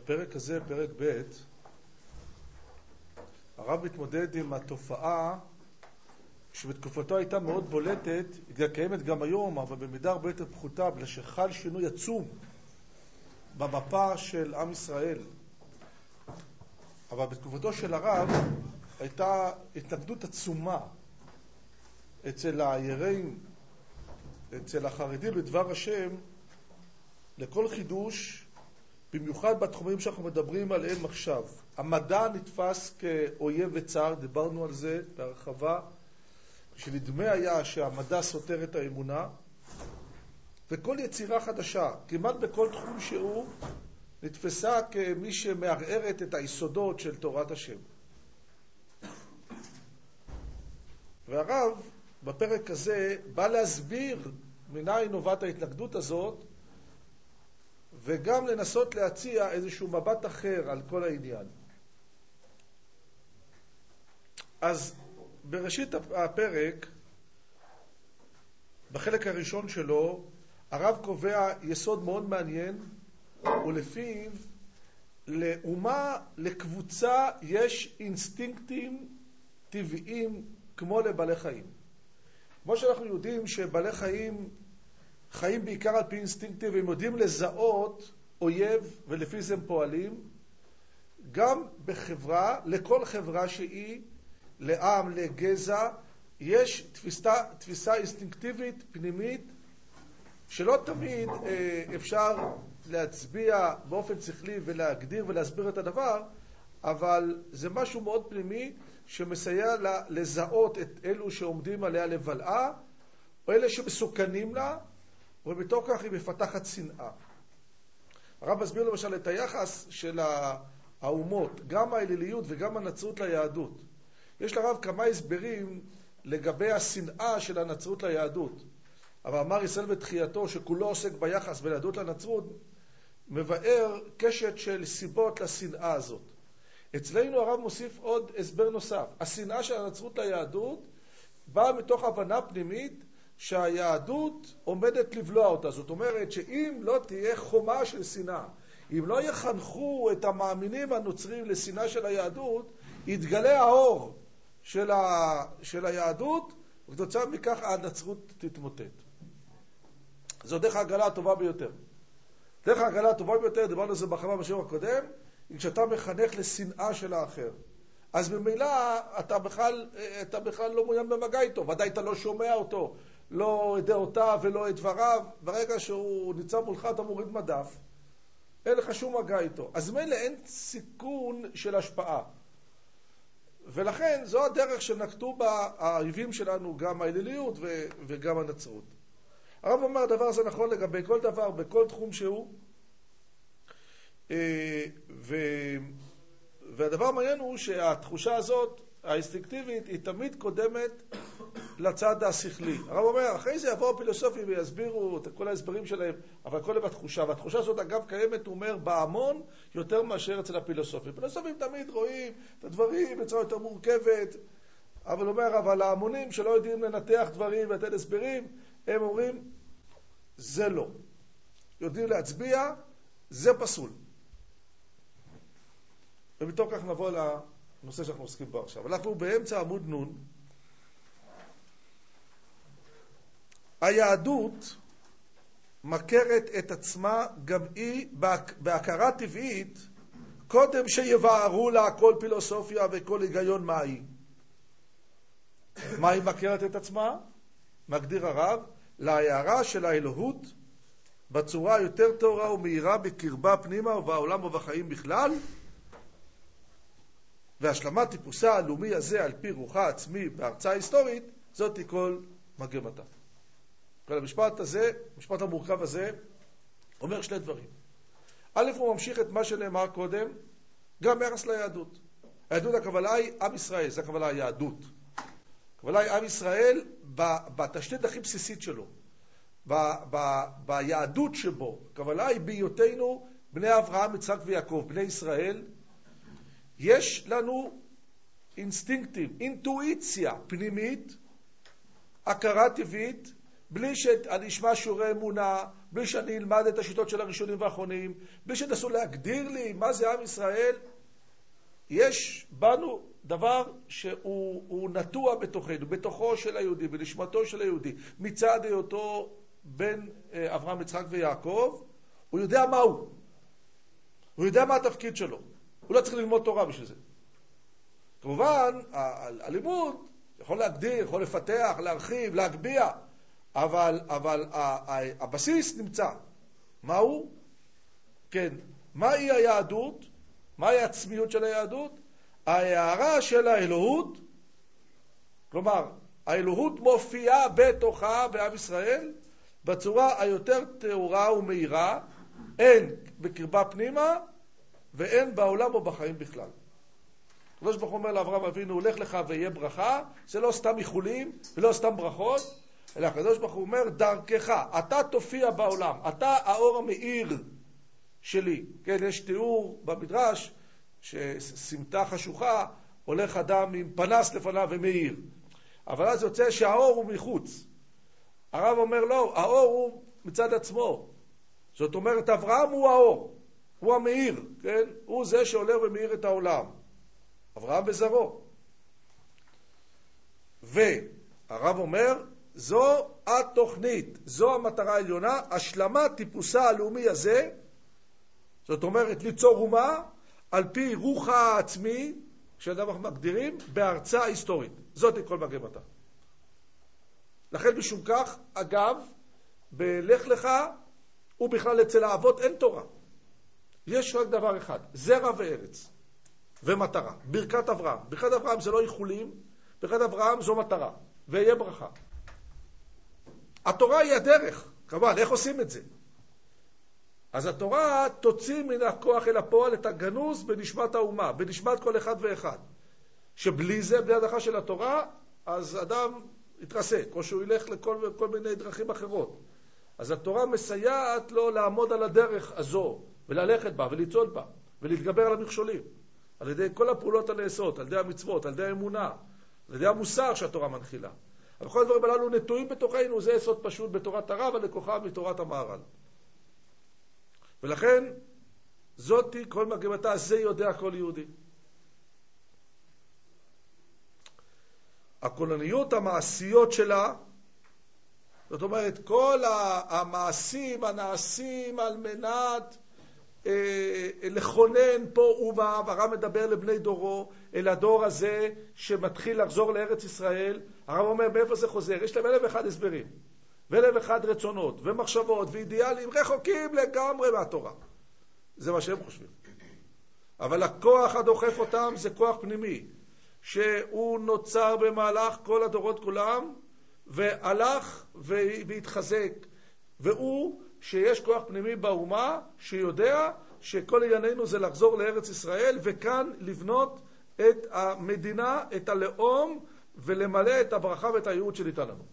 בפרק הזה, פרק ב', הרב מתמודד עם התופעה שבתקופתו הייתה מאוד בולטת, היא קיימת גם היום, אבל במידה הרבה יותר פחותה, בגלל שחל שינוי עצום במפה של עם ישראל. אבל בתקופתו של הרב הייתה התנגדות עצומה אצל היראים, אצל החרדים לדבר השם, לכל חידוש, במיוחד בתחומים שאנחנו מדברים עליהם עכשיו. המדע נתפס כאויב וצער, דיברנו על זה בהרחבה, שנדמה היה שהמדע סותר את האמונה, וכל יצירה חדשה, כמעט בכל תחום שהוא, נתפסה כמי שמערערת את היסודות של תורת השם. והרב בפרק הזה בא להסביר מניין נובעת ההתנגדות הזאת, וגם לנסות להציע איזשהו מבט אחר על כל העניין. אז בראשית הפרק, בחלק הראשון שלו, הרב קובע יסוד מאוד מעניין, ולפיו לאומה, לקבוצה, יש אינסטינקטים טבעיים כמו לבעלי חיים. כמו שאנחנו יודעים שבעלי חיים חיים בעיקר על פי אינסטינקטים, והם יודעים לזהות אויב ולפי זה הם פועלים, גם בחברה, לכל חברה שהיא, לעם, לגזע, יש תפיסה אינסטינקטיבית פנימית שלא תמיד אפשר להצביע באופן שכלי ולהגדיר ולהסביר את הדבר, אבל זה משהו מאוד פנימי שמסייע לה לזהות את אלו שעומדים עליה לבלעה, או אלה שמסוכנים לה, ובתוך כך היא מפתחת שנאה. הרב מסביר למשל את היחס של האומות, גם האליליות וגם הנצרות ליהדות. יש לרב כמה הסברים לגבי השנאה של הנצרות ליהדות. אבל אמר ישראל בתחייתו שכולו עוסק ביחס בין יהדות לנצרות, מבאר קשת של סיבות לשנאה הזאת. אצלנו הרב מוסיף עוד הסבר נוסף. השנאה של הנצרות ליהדות באה מתוך הבנה פנימית שהיהדות עומדת לבלוע אותה. זאת אומרת שאם לא תהיה חומה של שנאה, אם לא יחנכו את המאמינים הנוצרים לשנאה של היהדות, יתגלה האור של היהדות, וכתוצאה מכך הנצרות תתמוטט. זו דרך ההגלה הטובה ביותר. דרך ההגלה הטובה ביותר, דיברנו על זה בהרחבה בשיעור הקודם, היא כשאתה מחנך לשנאה של האחר. אז ממילא אתה בכלל לא מעוניין במגע איתו, ודאי אתה לא שומע אותו, לא את דעותיו ולא את דבריו. ברגע שהוא ניצב מולך אתה מוריד מדף, אין לך שום מגע איתו. אז מילא אין סיכון של השפעה. ולכן זו הדרך שנקטו בה האויבים שלנו, גם האליליות וגם הנצרות. הרב אומר הדבר הזה נכון לגבי כל דבר, בכל תחום שהוא. והדבר מעניין הוא שהתחושה הזאת, האינסטינקטיבית, היא תמיד קודמת לצד השכלי. הרב אומר, אחרי זה יבואו פילוסופים ויסבירו את כל ההסברים שלהם, אבל הכל בתחושה. והתחושה הזאת אגב קיימת, הוא אומר, בהמון יותר מאשר אצל הפילוסופים. פילוסופים תמיד רואים את הדברים בצורה יותר מורכבת, אבל אומר, אבל ההמונים שלא יודעים לנתח דברים ולתת הסברים, הם אומרים, זה לא. יודעים להצביע, זה פסול. ומתוך כך נבוא לנושא שאנחנו עוסקים בו עכשיו. אנחנו באמצע עמוד נון. היהדות מכרת את עצמה גם היא בהכרה טבעית, קודם שיבארו לה כל פילוסופיה וכל היגיון מה היא. מה היא מכרת את עצמה? מגדיר הרב, להערה של האלוהות בצורה יותר טהורה ומהירה בקרבה פנימה ובעולם ובחיים בכלל, והשלמת טיפוסה הלאומי הזה על פי רוחה עצמי בהרצאה היסטורית, זאת היא כל מגמתה. כל המשפט הזה, המשפט המורכב הזה, אומר שני דברים. א', הוא ממשיך את מה שנאמר קודם, גם ביחס ליהדות. היהדות הכוונה היא עם ישראל, זה הכוונה היהדות. הכוונה היא עם ישראל בתשתית הכי בסיסית שלו. ביהדות שבו, הכוונה היא בהיותנו בני אברהם, יצחק ויעקב, בני ישראל, יש לנו אינסטינקטים, אינטואיציה פנימית, הכרה טבעית, בלי שאני אשמע שיעורי אמונה, בלי שאני אלמד את השיטות של הראשונים והאחרונים, בלי שתנסו להגדיר לי מה זה עם ישראל, יש בנו דבר שהוא נטוע בתוכנו, בתוכו של היהודי, בנשמתו של היהודי, מצד היותו בן אברהם, יצחק ויעקב, הוא יודע מה הוא. הוא יודע מה התפקיד שלו. הוא לא צריך ללמוד תורה בשביל זה. כמובן, הלימוד יכול להגדיר, יכול לפתח, להרחיב, להגביה, אבל הבסיס נמצא. מה הוא? כן. מהי היהדות? מהי העצמיות של היהדות? ההערה של האלוהות, כלומר, האלוהות מופיעה בתוכה בעם ישראל, בצורה היותר טהורה ומהירה, אין בקרבה פנימה, ואין בעולם או בחיים בכלל. הקדוש ברוך הוא אומר לאברהם אבינו, הולך לך ויהיה ברכה, זה לא סתם איחולים ולא סתם ברכות, אלא הקדוש ברוך הוא אומר, דרכך, אתה תופיע בעולם, אתה האור המאיר שלי. כן, יש תיאור במדרש, שסמטה חשוכה, הולך אדם עם פנס לפניו ומאיר. אבל אז יוצא שהאור הוא מחוץ. הרב אומר לא, האור הוא מצד עצמו. זאת אומרת, אברהם הוא האור, הוא המאיר, כן? הוא זה שהולך ומאיר את העולם. אברהם וזרעו. והרב אומר, זו התוכנית, זו המטרה העליונה, השלמת טיפוסה הלאומי הזה, זאת אומרת, ליצור אומה, על פי רוח העצמי, שאנחנו מגדירים, בהרצאה היסטורית. זאת היא כל מגמתה. לכן משום כך, אגב, בלך לך, ובכלל אצל האבות אין תורה. יש רק דבר אחד, זרע וארץ, ומטרה. ברכת אברהם. ברכת אברהם זה לא איחולים, ברכת אברהם זו מטרה, ויהיה ברכה. התורה היא הדרך, כמובן, איך עושים את זה? אז התורה תוציא מן הכוח אל הפועל את הגנוז בנשמת האומה, בנשמת כל אחד ואחד. שבלי זה, בלי הדרכה של התורה, אז אדם יתרסק, או שהוא ילך לכל מיני דרכים אחרות. אז התורה מסייעת לו לעמוד על הדרך הזו, וללכת בה, ולצעוד בה, ולהתגבר על המכשולים. על ידי כל הפעולות הנעשות, על ידי המצוות, על ידי האמונה, על ידי המוסר שהתורה מנחילה. אבל כל הדברים הללו נטועים בתוכנו, זה יסוד פשוט בתורת הרב, ולקוחה מתורת המהר"ל. ולכן, זאתי כל מגמתה, זה יודע כל יהודי. הכוללניות המעשיות שלה, זאת אומרת, כל המעשים הנעשים על מנת לכונן פה אומה, והרב מדבר לבני דורו, אל הדור הזה שמתחיל לחזור לארץ ישראל. הרב אומר, מאיפה זה חוזר? יש להם 1,001 הסברים, ו1,001 רצונות, ומחשבות, ואידיאלים רחוקים לגמרי מהתורה. זה מה שהם חושבים. אבל הכוח הדוחף אותם זה כוח פנימי, שהוא נוצר במהלך כל הדורות כולם, והלך והתחזק. והוא שיש כוח פנימי באומה, שיודע שכל ענייננו זה לחזור לארץ ישראל, וכאן לבנות את המדינה, את הלאום, ולמלא את הברכה ואת הייעוד שניתן לנו.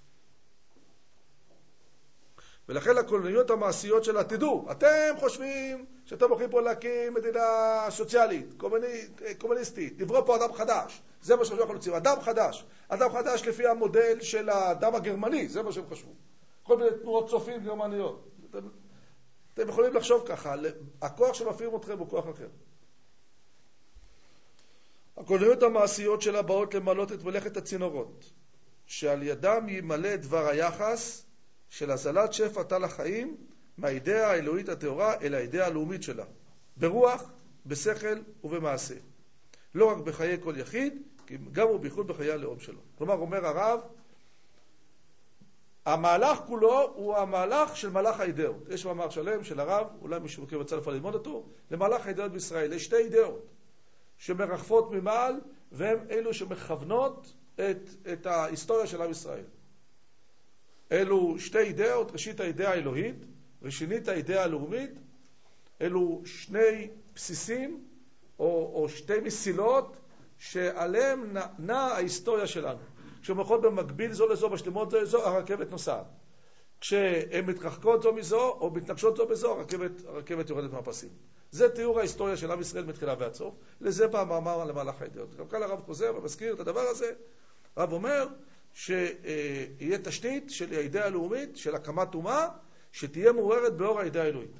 ולכן הכוללניות המעשיות שלה, תדעו, אתם חושבים שאתם הולכים פה להקים מדינה סוציאלית, קומוניסטית, תברוא פה אדם חדש. זה מה שאנחנו רוצים, אדם חדש. אדם חדש לפי המודל של האדם הגרמני, זה מה שהם חשבו. כל מיני תנועות צופים גרמניות. אתם יכולים לחשוב ככה, הכוח שמפעילים אתכם הוא כוח אחר. הכוללניות המעשיות שלה באות למלות את מלאכת הצינורות, שעל ידם ימלא דבר היחס של הזלת שפע טל החיים מהאידאה האלוהית הטהורה אל האידאה הלאומית שלה, ברוח, בשכל ובמעשה. לא רק בחיי כל יחיד, כי גם ובייחוד בחיי הלאום שלו. כלומר, אומר הרב, המהלך כולו הוא המהלך של מהלך האידאות. יש מאמר שלם של הרב, אולי מישהו מכיר וצא לפעול ללמוד אותו, למהלך האידאות בישראל. יש שתי אידאות שמרחפות ממעל, והן אלו שמכוונות את ההיסטוריה של עם ישראל. אלו שתי אידאות, ראשית האידאה האלוהית, ושנית האידאה הלאומית. אלו שני בסיסים, או שתי מסילות, שעליהם נעה ההיסטוריה שלנו. כשהן הולכות במקביל זו לזו, בשלמות זו לזו, הרכבת נוסעת. כשהן מתרחקות זו מזו, או מתנגשות זו בזו, הרכבת יורדת מהפסים. זה תיאור ההיסטוריה של עם ישראל מתחילה ועד סוף. לזה בא מאמר למהלך האידאות. גם כאן הרב חוזר ומזכיר את הדבר הזה. הרב אומר, שיהיה תשתית של האידאה הלאומית, של הקמת אומה, שתהיה מעוררת באור האידאה האלוהית.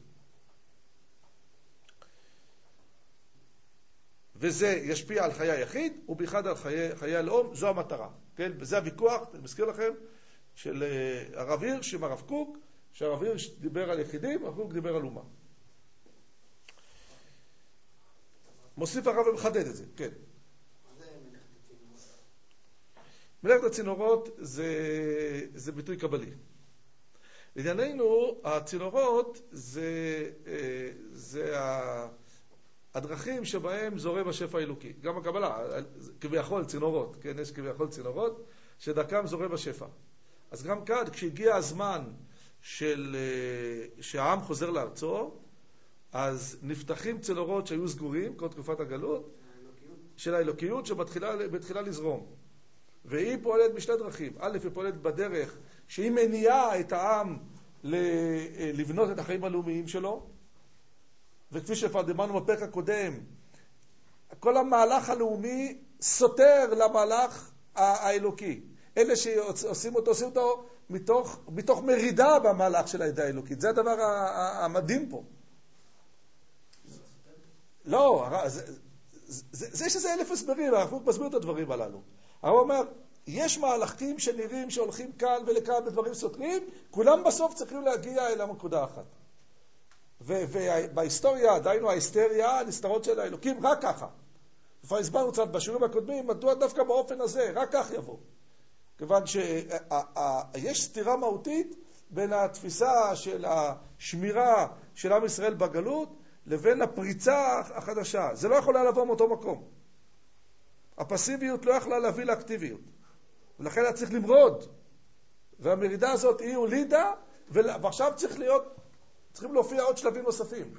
וזה ישפיע על חיי היחיד, ובייחד על חיי הלאום, זו המטרה. כן? וזה הוויכוח, אני מזכיר לכם, של הרב הירש עם הרב קוק, שהרב הירש דיבר על יחידים, הרב קוק דיבר על אומה. מוסיף הרב ומחדד את זה, כן. מה זה מלאכת הצינורות? מלאכת הצינורות זה ביטוי קבלי. לענייננו, הצינורות זה הדרכים שבהם זורם השפע האלוקי. גם הקבלה, כביכול צינורות, כן? יש כביכול צינורות, שדרכם זורם השפע. אז גם כאן, כשהגיע הזמן שהעם חוזר לארצו, אז נפתחים צינורות שהיו סגורים, כל תקופת הגלות, של האלוקיות שבתחילה לזרום. והיא פועלת בשתי דרכים. א', היא פועלת בדרך שהיא מניעה את העם לבנות את החיים הלאומיים שלו, וכפי שפרדמנו בפרק הקודם, כל המהלך הלאומי סותר למהלך האלוקי. אלה שעושים אותו, עושים אותו מתוך מרידה במהלך של האידאה האלוקית. זה הדבר המדהים פה. לא, זה יש איזה 1000 הסברים, אנחנו מסביר את הדברים הללו. הרב אומר, יש מהלכים שנראים שהולכים כאן ולכאן בדברים סותרים, כולם בסוף צריכים להגיע אל הנקודה אחת. ובהיסטוריה, דיינו ההיסטריה, הנסתרות של האלוקים, רק ככה. כבר הסברנו קצת בשיעורים הקודמים, מדוע דווקא באופן הזה, רק כך יבוא. כיוון שיש סתירה מהותית בין התפיסה של השמירה של עם ישראל בגלות, לבין הפריצה החדשה. זה לא יכולה לבוא מאותו מקום. הפסיביות לא יכולה להביא לאקטיביות. ולכן היה צריך למרוד. והמרידה הזאת היא הולידה, ועכשיו צריכים להופיע עוד שלבים נוספים.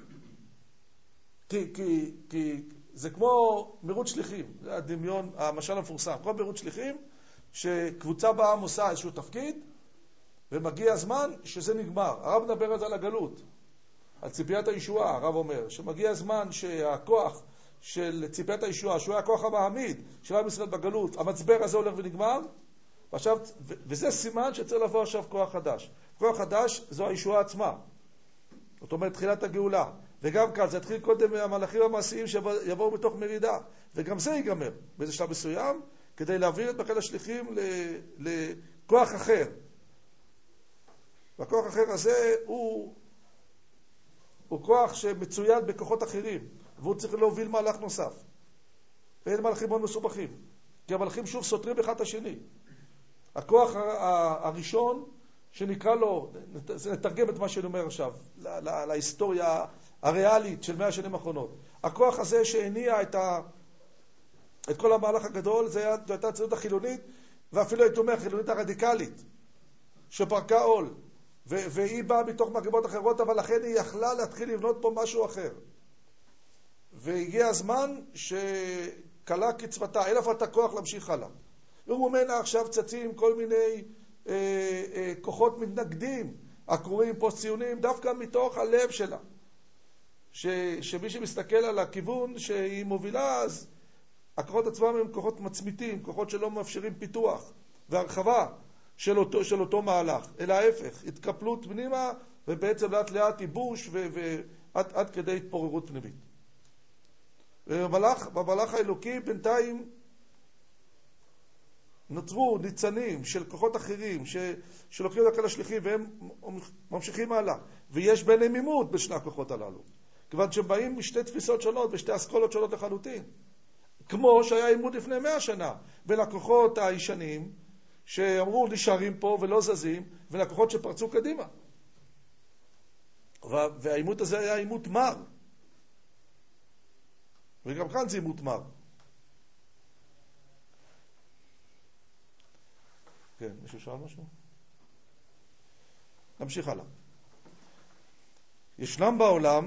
כי זה כמו מירוץ שליחים. זה הדמיון, המשל המפורסם. כמו מירוץ שליחים, שקבוצה בעם עושה איזשהו תפקיד, ומגיע הזמן שזה נגמר. הרב מדבר על הגלות. על ציפיית הישועה, הרב אומר, שמגיע הזמן שהכוח של ציפיית הישועה, שהוא היה הכוח המעמיד של עם ישראל בגלות, המצבר הזה הולך ונגמר, וזה סימן שצריך לבוא עכשיו כוח חדש. כוח חדש זו הישועה עצמה. זאת אומרת, תחילת הגאולה. וגם כאן, זה התחיל קודם מהמלאכים המעשיים שיבואו בתוך מרידה. וגם זה ייגמר באיזה שלב מסוים, כדי להעביר את מחל השליחים לכוח אחר. והכוח אחר הזה הוא כוח שמצויד בכוחות אחרים, והוא צריך להוביל מהלך נוסף. ואין מהלכים מאוד מסובכים, כי המהלכים שוב סותרים אחד את השני. הכוח הראשון, שנקרא לו, נתרגם את מה שאני אומר עכשיו, להיסטוריה הריאלית של 100 השנים האחרונות. הכוח הזה שהניע את כל המהלך הגדול, זו הייתה הציונות החילונית, ואפילו הייתי אומר החילונית הרדיקלית, שפרקה עול. והיא באה מתוך מגמות אחרות, אבל לכן היא יכלה להתחיל לבנות פה משהו אחר. והגיע הזמן שקלה קצבתה, אין לה כוח להמשיך הלאה. וממנה עכשיו צצים כל מיני כוחות מתנגדים, הקרואים פוסט-ציונים, דווקא מתוך הלב שלה. שמי שמסתכל על הכיוון שהיא מובילה, אז הכוחות עצמם הם כוחות מצמיתים, כוחות שלא מאפשרים פיתוח והרחבה של אותו מהלך, אלא ההפך, התקפלות פנימה, ובעצם לאט לאט ייבוש ועד כדי התפוררות פנימית. במהלך האלוקי בינתיים נוצרו ניצנים של כוחות אחרים שלוקחים את השליחים והם ממשיכים הלאה, ויש ביניהם עימות בשני הכוחות הללו, כיוון שהם באים משתי תפיסות שונות ושתי אסכולות שונות לחלוטין, כמו שהיה עימות לפני 100 שנה בין הכוחות הישנים שאמרו נשארים פה ולא זזים, ולקוחות שפרצו קדימה. והעימות הזה היה עימות מר. וגם כאן זה עימות מר. כן, מישהו שאל משהו? נמשיך הלאה. ישנם בעולם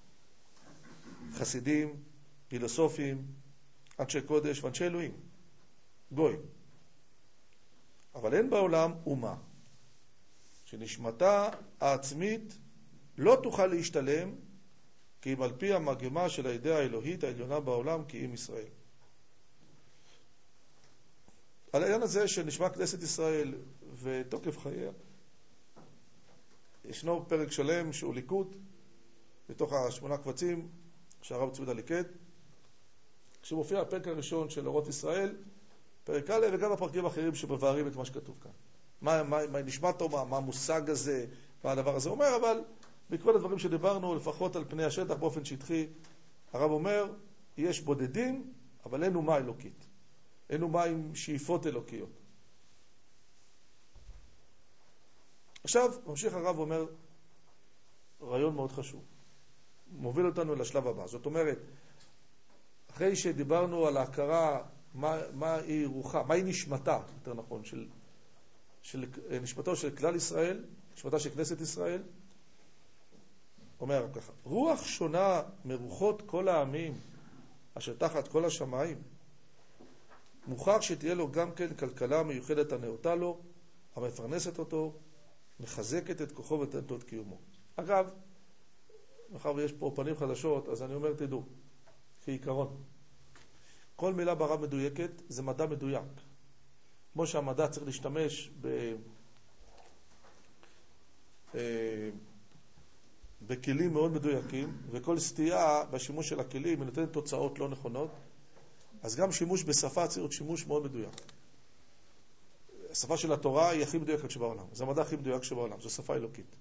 חסידים, פילוסופים, אנשי קודש ואנשי אלוהים, גויים. אבל אין בעולם אומה שנשמתה העצמית לא תוכל להשתלם, כי אם על פי המגמה של האידאה האלוהית העליונה בעולם, כי אם ישראל. על העניין הזה שנשמע כנסת ישראל ותוקף חייה, ישנו פרק שלם שהוא ליקוט, בתוך 8 קבצים שהרב צבי יהודה ליקט, שמופיע הפרק הראשון של אורות ישראל, פרק א', וגם הפרקים האחרים שמבארים את מה שכתוב כאן. מה נשמע טוב, מה המושג הזה, מה הדבר הזה אומר, אבל בעקבות הדברים שדיברנו, לפחות על פני השטח באופן שטחי, הרב אומר, יש בודדים, אבל אין אומה אלוקית. אין אומה עם שאיפות אלוקיות. עכשיו, ממשיך הרב אומר, רעיון מאוד חשוב. מוביל אותנו לשלב הבא. זאת אומרת, אחרי שדיברנו על ההכרה, מה היא רוחה, מה היא נשמתה, יותר נכון, נשמתו של כלל ישראל, נשמתה של כנסת ישראל, אומר ככה, רוח שונה מרוחות כל העמים, אשר תחת כל השמיים, מוכרח שתהיה לו גם כן כלכלה מיוחדת הנאותה לו, המפרנסת אותו, מחזקת את כוחו ותנתו את קיומו. אגב, מאחר ויש פה פנים חדשות, אז אני אומר, תדעו, כעיקרון, כל מילה ברב מדויקת זה מדע מדויק. כמו שהמדע צריך להשתמש בכלים מאוד מדויקים, וכל סטייה בשימוש של הכלים נותנת תוצאות לא נכונות, אז גם שימוש בשפה צריך להיות שימוש מאוד מדויק. השפה של התורה היא הכי מדויקת שבעולם, זה המדע הכי מדויק שבעולם, זו שפה אלוקית.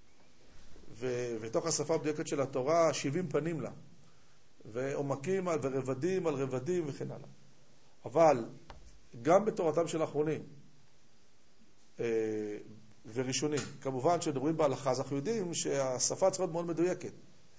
ותוך השפה המדויקת של התורה 70 פנים לה, ועומקים ורבדים על רבדים וכן הלאה. אבל גם בתורתם של האחרונים וראשונים, כמובן שדברים בהלכה, אז אנחנו יודעים שהשפה צריכה להיות מאוד מדויקת.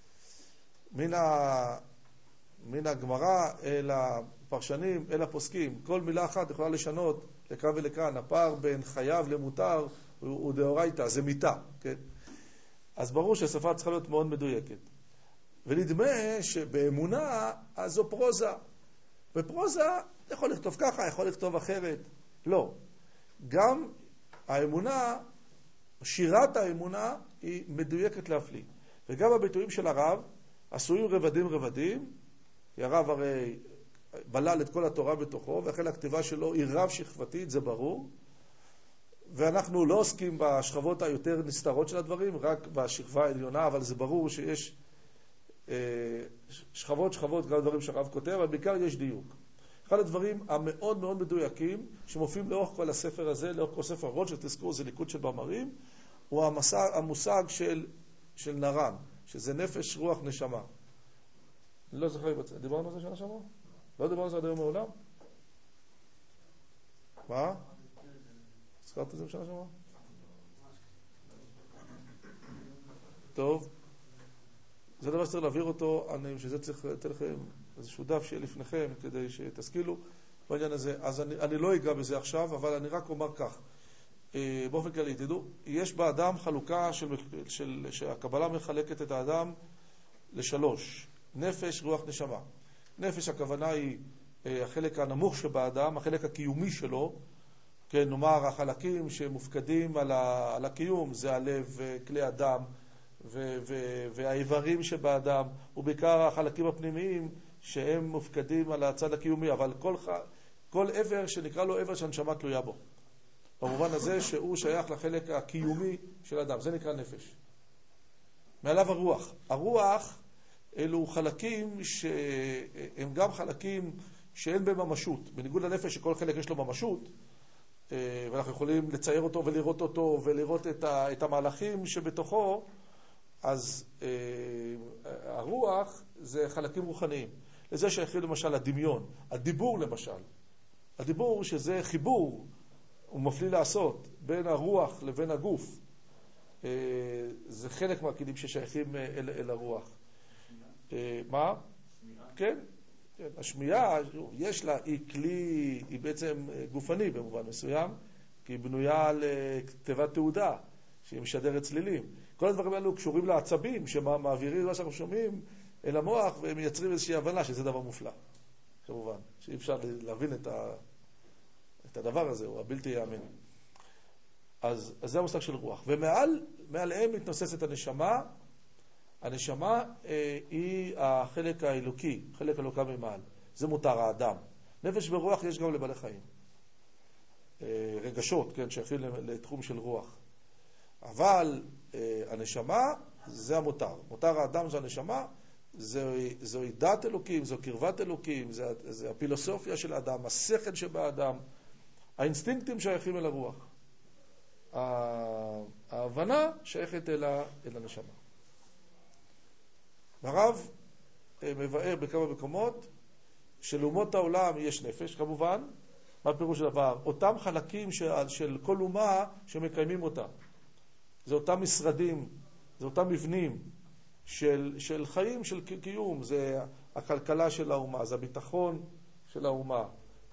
מן הגמרא אל הפרשנים, אל הפוסקים, כל מילה אחת יכולה לשנות לכאן ולכאן. הפער בין חייב למותר הוא דאורייתא, זה מיתה, כן? אז ברור שהשפה צריכה להיות מאוד מדויקת. ונדמה שבאמונה אז זו פרוזה. ופרוזה יכול לכתוב ככה, יכול לכתוב אחרת. לא. גם האמונה, שירת האמונה היא מדויקת להפליא. וגם הביטויים של הרב עשויים רבדים, כי הרב הרי בלל את כל התורה בתוכו, ואחרי הכתיבה שלו היא רב שכבתית, זה ברור. ואנחנו לא עוסקים בשכבות היותר נסתרות של הדברים, רק בשכבה העליונה, אבל זה ברור שיש שכבות, גם דברים שהרב כותב, אבל בעיקר יש דיוק. אחד הדברים המאוד מאוד מדויקים, שמופיעים לאורך כל הספר הזה, לאורך כל ספר הראש, שתזכרו, זה ליקוד של במרים, הוא המושג של נרן, שזה נפש, רוח, נשמה. אני לא זוכר, דיברנו על זה שנה שעברה? לא דיברנו על זה עד היום מעולם? מה? הזכרת את זה בשנה שעברה? טוב. זה דבר שצריך להעביר אותו, שזה צריך לתת לכם איזשהו דף שיהיה לפניכם, כדי שתשכילו בעניין הזה. אז אני לא אגע בזה עכשיו, אבל אני רק אומר כך. באופן כללי, תדעו, יש באדם חלוקה שהקבלה מחלקת את האדם לשלוש. נפש, רוח, נשמה. נפש, הכוונה היא החלק הנמוך שבאדם, החלק הקיומי שלו, כן, נאמר, החלקים שמופקדים על הקיום, זה הלב, כלי הדם, והאיברים שבאדם, ובעיקר החלקים הפנימיים שהם מופקדים על הצד הקיומי, אבל כל עבר שנקרא לו עבר שהנשמה תלויה בו. במובן הזה שהוא שייך לחלק הקיומי של האדם, זה נקרא נפש. מעליו הרוח. הרוח אלו חלקים שהם גם חלקים שאין בהם ממשות. בניגוד לנפש שכל חלק יש לו ממשות, ואנחנו יכולים לצייר אותו ולראות אותו ולראות את המהלכים שבתוכו, אז הרוח זה חלקים רוחניים. לזה שייכים למשל הדמיון, הדיבור למשל. הדיבור שזה חיבור, הוא מפליא לעשות, בין הרוח לבין הגוף. זה חלק מהכלים ששייכים אל הרוח. מה? כן. השמיעה, יש לה, היא כלי, היא בעצם גופני במובן מסוים, כי היא בנויה על כתיבת תעודה, שהיא משדרת צלילים. כל הדברים האלו קשורים לעצבים, שמעבירים מה שאנחנו שומעים אל המוח, והם מייצרים איזושהי הבנה שזה דבר מופלא. כמובן, שאי אפשר להבין את הדבר הזה, הוא הבלתי יאמן. אז זה המושג של רוח. ומעליהם מתנוססת הנשמה. הנשמה היא החלק האלוקי, חלק אלוקה ממעל. זה מותר האדם. נפש ורוח יש גם לבעלי חיים. רגשות, כן, שייכים לתחום של רוח. אבל הנשמה זה המותר. מותר האדם זה הנשמה, זוהי דת אלוקים, זו קרבת אלוקים, זה הפילוסופיה של האדם, השכל שבאדם, האינסטינקטים שייכים אל הרוח. ההבנה שייכת אל הנשמה. הרב מבאר בכמה מקומות שלאומות העולם יש נפש, כמובן. מה פירוש הדבר? אותם חלקים של כל אומה שמקיימים אותה. זה אותם משרדים, זה אותם מבנים של חיים, של קיום. זה הכלכלה של האומה, זה הביטחון של האומה,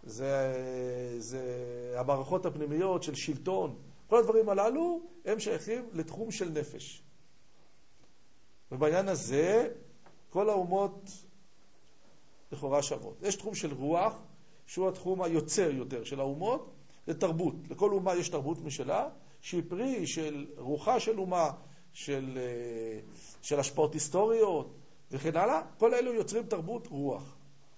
זה המערכות הפנימיות של שלטון. כל הדברים הללו הם שייכים לתחום של נפש. ובעניין הזה כל האומות לכאורה שוות. יש תחום של רוח, שהוא התחום היוצר יותר של האומות, זה תרבות. לכל אומה יש תרבות משלה, שהיא פרי של רוחה של אומה, של השפעות היסטוריות וכן הלאה. כל אלו יוצרים תרבות רוח.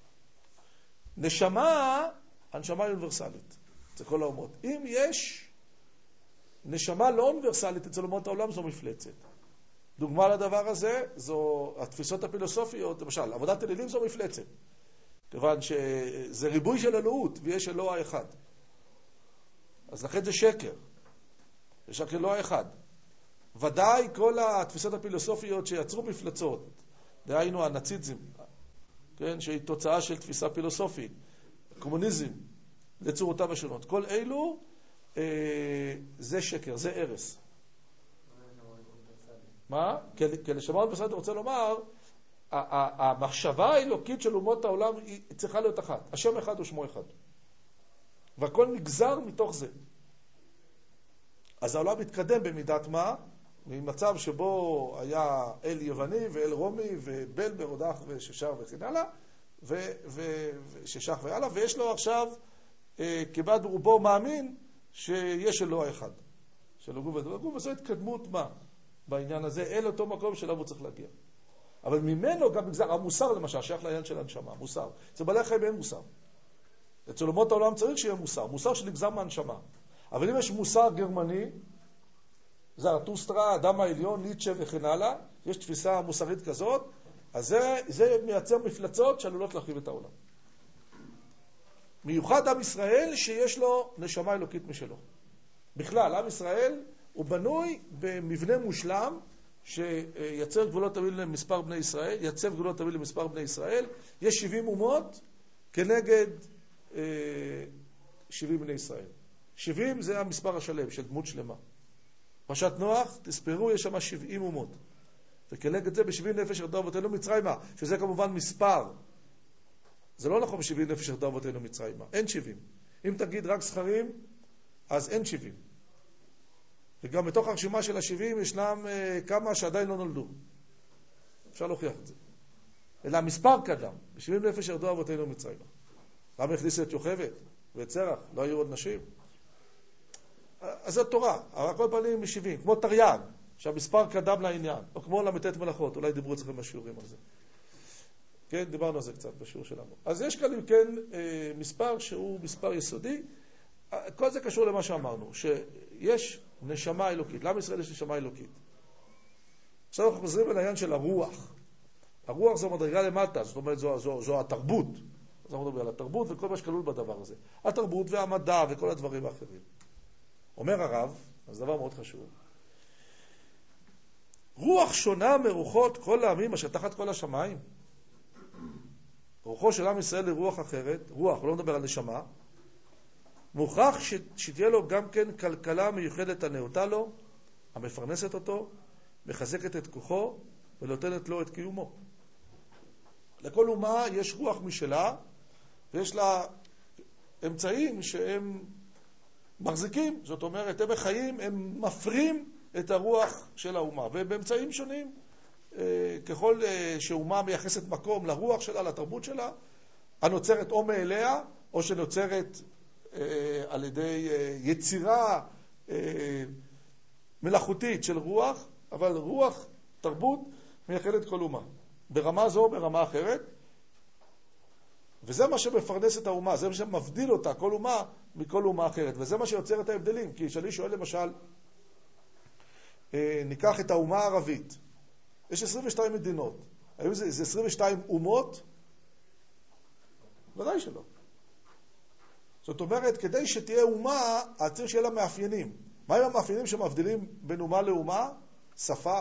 נשמה, הנשמה היא אוניברסלית. זה כל האומות. אם יש נשמה לא אוניברסלית אצל אומות העולם, זו מפלצת. דוגמה לדבר הזה, זו התפיסות הפילוסופיות, למשל, עבודת אלילים זו מפלצת. כיוון שזה ריבוי של אלוהות, ויש אלוה האחד. אז לכן זה שקר. יש רק אלוה האחד. ודאי כל התפיסות הפילוסופיות שיצרו מפלצות, דהיינו הנאציזם, כן, שהיא תוצאה של תפיסה פילוסופית, קומוניזם, לצורותיו השונות. כל אלו, זה שקר, זה ערס. מה? כי נשמה אוניברסלית רוצה לומר, המחשבה האלוקית של אומות העולם היא צריכה להיות אחת. השם אחד ושמו אחד. והכל נגזר מתוך זה. אז העולם מתקדם במידת מה, ממצב שבו היה אל יווני ואל רומי ובל ברודח וששח וכן הלאה, וששח והלאה, ויש לו עכשיו, כמעט ברובו מאמין שיש אלוה אחד. של הגוף ודגוף, וזו התקדמות מה? בעניין הזה, אל אותו מקום שאליו הוא צריך להגיע. אבל ממנו גם נגזר, המוסר למשל, שייך לעניין של הנשמה, מוסר. אצל בעלי החיים אין מוסר. אצל אומות העולם צריך שיהיה מוסר, מוסר שנגזר מהנשמה. אבל אם יש מוסר גרמני, זרטוסטרה, האדם העליון, ניטשה וכן הלאה, יש תפיסה מוסרית כזאת, אז זה מייצר מפלצות שעלולות להחריב את העולם. מיוחד עם ישראל שיש לו נשמה אלוקית משלו. בכלל, עם ישראל הוא בנוי במבנה מושלם, שיצר גבולות תמיד למספר בני ישראל, יצב גבולות תמיד למספר בני ישראל, יש 70 אומות כנגד 70 בני ישראל. 70 זה המספר השלם של דמות שלמה. פרשת נוח, תספרו, יש שם 70 אומות. וכנגד זה ב70 נפש ירדו אבותינו מצרימה, שזה כמובן מספר. זה לא נכון ב70 נפש ירדו אבותינו מצרימה, אין 70. אם תגיד רק זכרים, אז אין 70. וגם בתוך הרשימה של ה70 ישנם כמה שעדיין לא נולדו. אפשר להוכיח את זה. אלא המספר קדם, ב70 נפש ירדו אבותינו מצרימה. למה הכניסו את יוכבד ואת סרח? לא היו עוד נשים. אז זו תורה, אבל כל פעמים מ70, כמו תרי"ג, שהמספר קדם לעניין, או כמו למתת מלאכות, אולי דיברו אצלכם בשיעורים על זה. כן, דיברנו על זה קצת בשיעור שלנו. אז יש כאן, כן, מספר שהוא מספר יסודי. כל זה קשור למה שאמרנו, שיש נשמה אלוקית. למה ישראל יש נשמה אלוקית? עכשיו אנחנו חוזרים על העניין של הרוח. הרוח זו מדרגה למטה, זאת אומרת, זו התרבות. אז אנחנו מדברים על התרבות וכל מה שכלול בדבר הזה. התרבות והמדע וכל הדברים האחרים. אומר הרב, אז דבר מאוד חשוב, רוח שונה מרוחות כל העמים אשר תחת כל השמיים. רוחו של עם ישראל היא רוח אחרת, רוח, לא מדבר על נשמה, מוכרח שתהיה לו גם כן כלכלה מיוחדת הנאותה לו, המפרנסת אותו, מחזקת את כוחו ונותנת לו את קיומו. לכל אומה יש רוח משלה, ויש לה אמצעים שהם מחזיקים, זאת אומרת, הם החיים, הם מפרים את הרוח של האומה, ובאמצעים שונים, ככל שאומה מייחסת מקום לרוח שלה, לתרבות שלה, הנוצרת או מאליה, או שנוצרת על ידי יצירה מלאכותית של רוח, אבל רוח, תרבות, מייחדת כל אומה. ברמה זו, ברמה אחרת. וזה מה שמפרנס את האומה, זה מה שמבדיל אותה, כל אומה מכל אומה אחרת, וזה מה שיוצר את ההבדלים. כי כשאני שואל למשל, ניקח את האומה הערבית, יש 22 מדינות, האם זה 22 אומות? ודאי שלא. זאת אומרת, כדי שתהיה אומה, צריך שיהיה לה מאפיינים. מה הם המאפיינים שמבדילים בין אומה לאומה? שפה,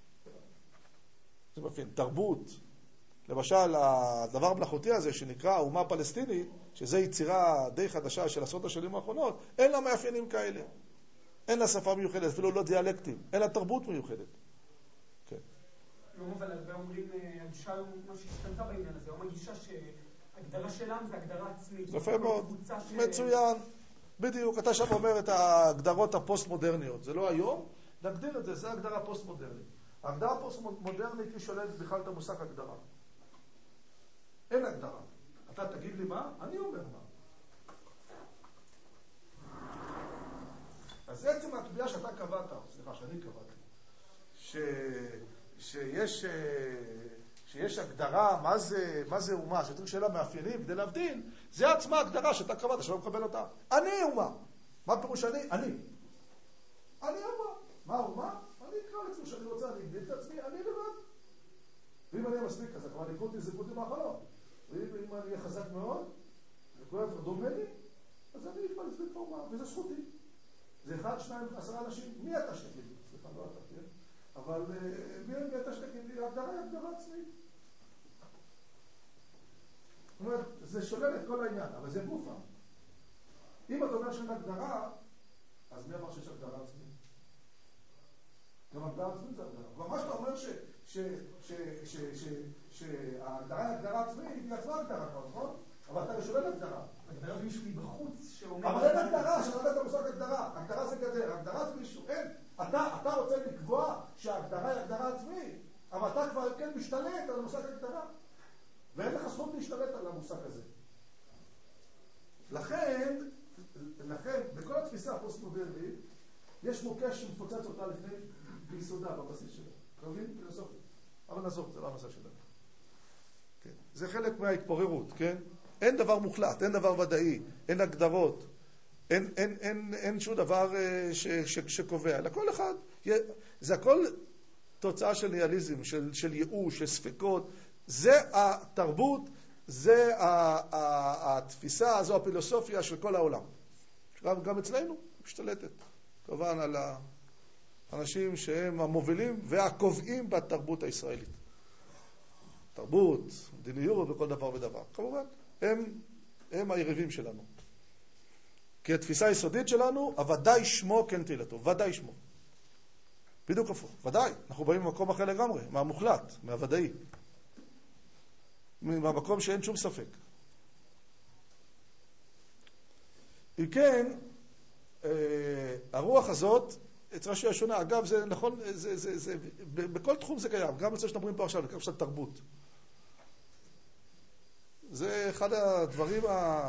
זה מאפיין, תרבות. למשל, הדבר המלאכותי הזה שנקרא האומה הפלסטינית, שזו יצירה די חדשה של עשרות השנים האחרונות, אין לה מאפיינים כאלה. אין לה שפה מיוחדת, אפילו לא דיאלקטים, אין לה תרבות מיוחדת. כן. לא, אבל הרבה אומרים, הגישה היום, מה שהשתנתה בעניין הזה, היום הגישה שהגדרה שלנו זה הגדרה עצמית. יפה מאוד, מצוין. בדיוק, אתה שם אומר את ההגדרות הפוסט-מודרניות. זה לא היום, נגדיר את זה, זה הגדרה פוסט-מודרנית. ההגדרה הפוסט-מודרנית היא שוללת בכלל את המושג הגדרה. אין הגדרה. אתה תגיד לי מה? אני אומר מה. אז עצם הקביעה שאתה קבעת, סליחה, שאני קבעתי, שיש הגדרה, מה זה אומה, שצריך שאלה מאפיינים כדי להבדיל, זה עצמה הגדרה שאתה קבעת, שלא מקבל אותה. אני אומה. מה פירוש אני? אני אומה. מה אומה? אני אקרא לעצמי שאני רוצה, אני אגדיל את עצמי, אני לבד. ואם אני מספיק כזה, כבר ניקותי זה קוטי מהחלום. ואם אני אהיה חזק מאוד, וכולם דומה לי, אז אני אקבע לסביב פעומה, וזה זכותי. זה 1, 2, 10 אנשים, מי אתה שתגיד לי? סליחה, לא אתה, כן? אבל מי אתה שתגיד לי? ההגדרה היא הגדרה עצמית. זאת אומרת, זה שולל את כל העניין, אבל זה גופה. אם אתה אומר שאין הגדרה, אז מי אמר שיש הגדרה עצמית? גם הגדרה עצמית זה הגדרה. אבל מה שאתה אומר שההגדרה היא הגדרה עצמית, היא עצמה הגדרה כבר, נכון? אבל אתה שולל הגדרה. הגדרה זה מישהו מבחוץ שאומר... אבל אין הגדרה, שאתה את המושג הגדרה. הגדרה זה גדר, הגדרה זה מישהו, אין. אתה רוצה לקבוע שההגדרה היא הגדרה עצמית, אבל אתה כבר כן משתלט על המושג הגדרה. ואין לך זכות להשתלט על המושג הזה. לכן, בכל התפיסה הפוסט-מודרנית, יש מוקש שמפוצץ אותה לפני ביסודה בבסיס שלה. קרבים? פילוסופית. אבל נעזוב, זה לא הנושא שלנו. כן. זה חלק מההתפוררות, כן? אין דבר מוחלט, אין דבר ודאי, אין הגדרות, אין שום דבר שקובע. לכל אחד, זה הכל תוצאה של ניאליזם, של ייאוש, של ספקות. זה התרבות, זה התפיסה, זו הפילוסופיה של כל העולם. גם אצלנו משתלטת, כמובן על האנשים שהם המובילים והקובעים בתרבות הישראלית. תרבות, מדיניות וכל דבר ודבר. כמובן, הם היריבים שלנו. כי התפיסה היסודית שלנו, הוודאי שמו כן תהילתו, ודאי שמו. בדיוק הפוך, ודאי. אנחנו באים ממקום אחר לגמרי, מהמוחלט, מהוודאי. מהמקום שאין שום ספק. אם כן, הרוח הזאת, אצל רש"י השונה, אגב, זה נכון, בכל תחום זה קיים, גם בצד שאנחנו מדברים פה עכשיו, לקרב של תרבות. זה אחד הדברים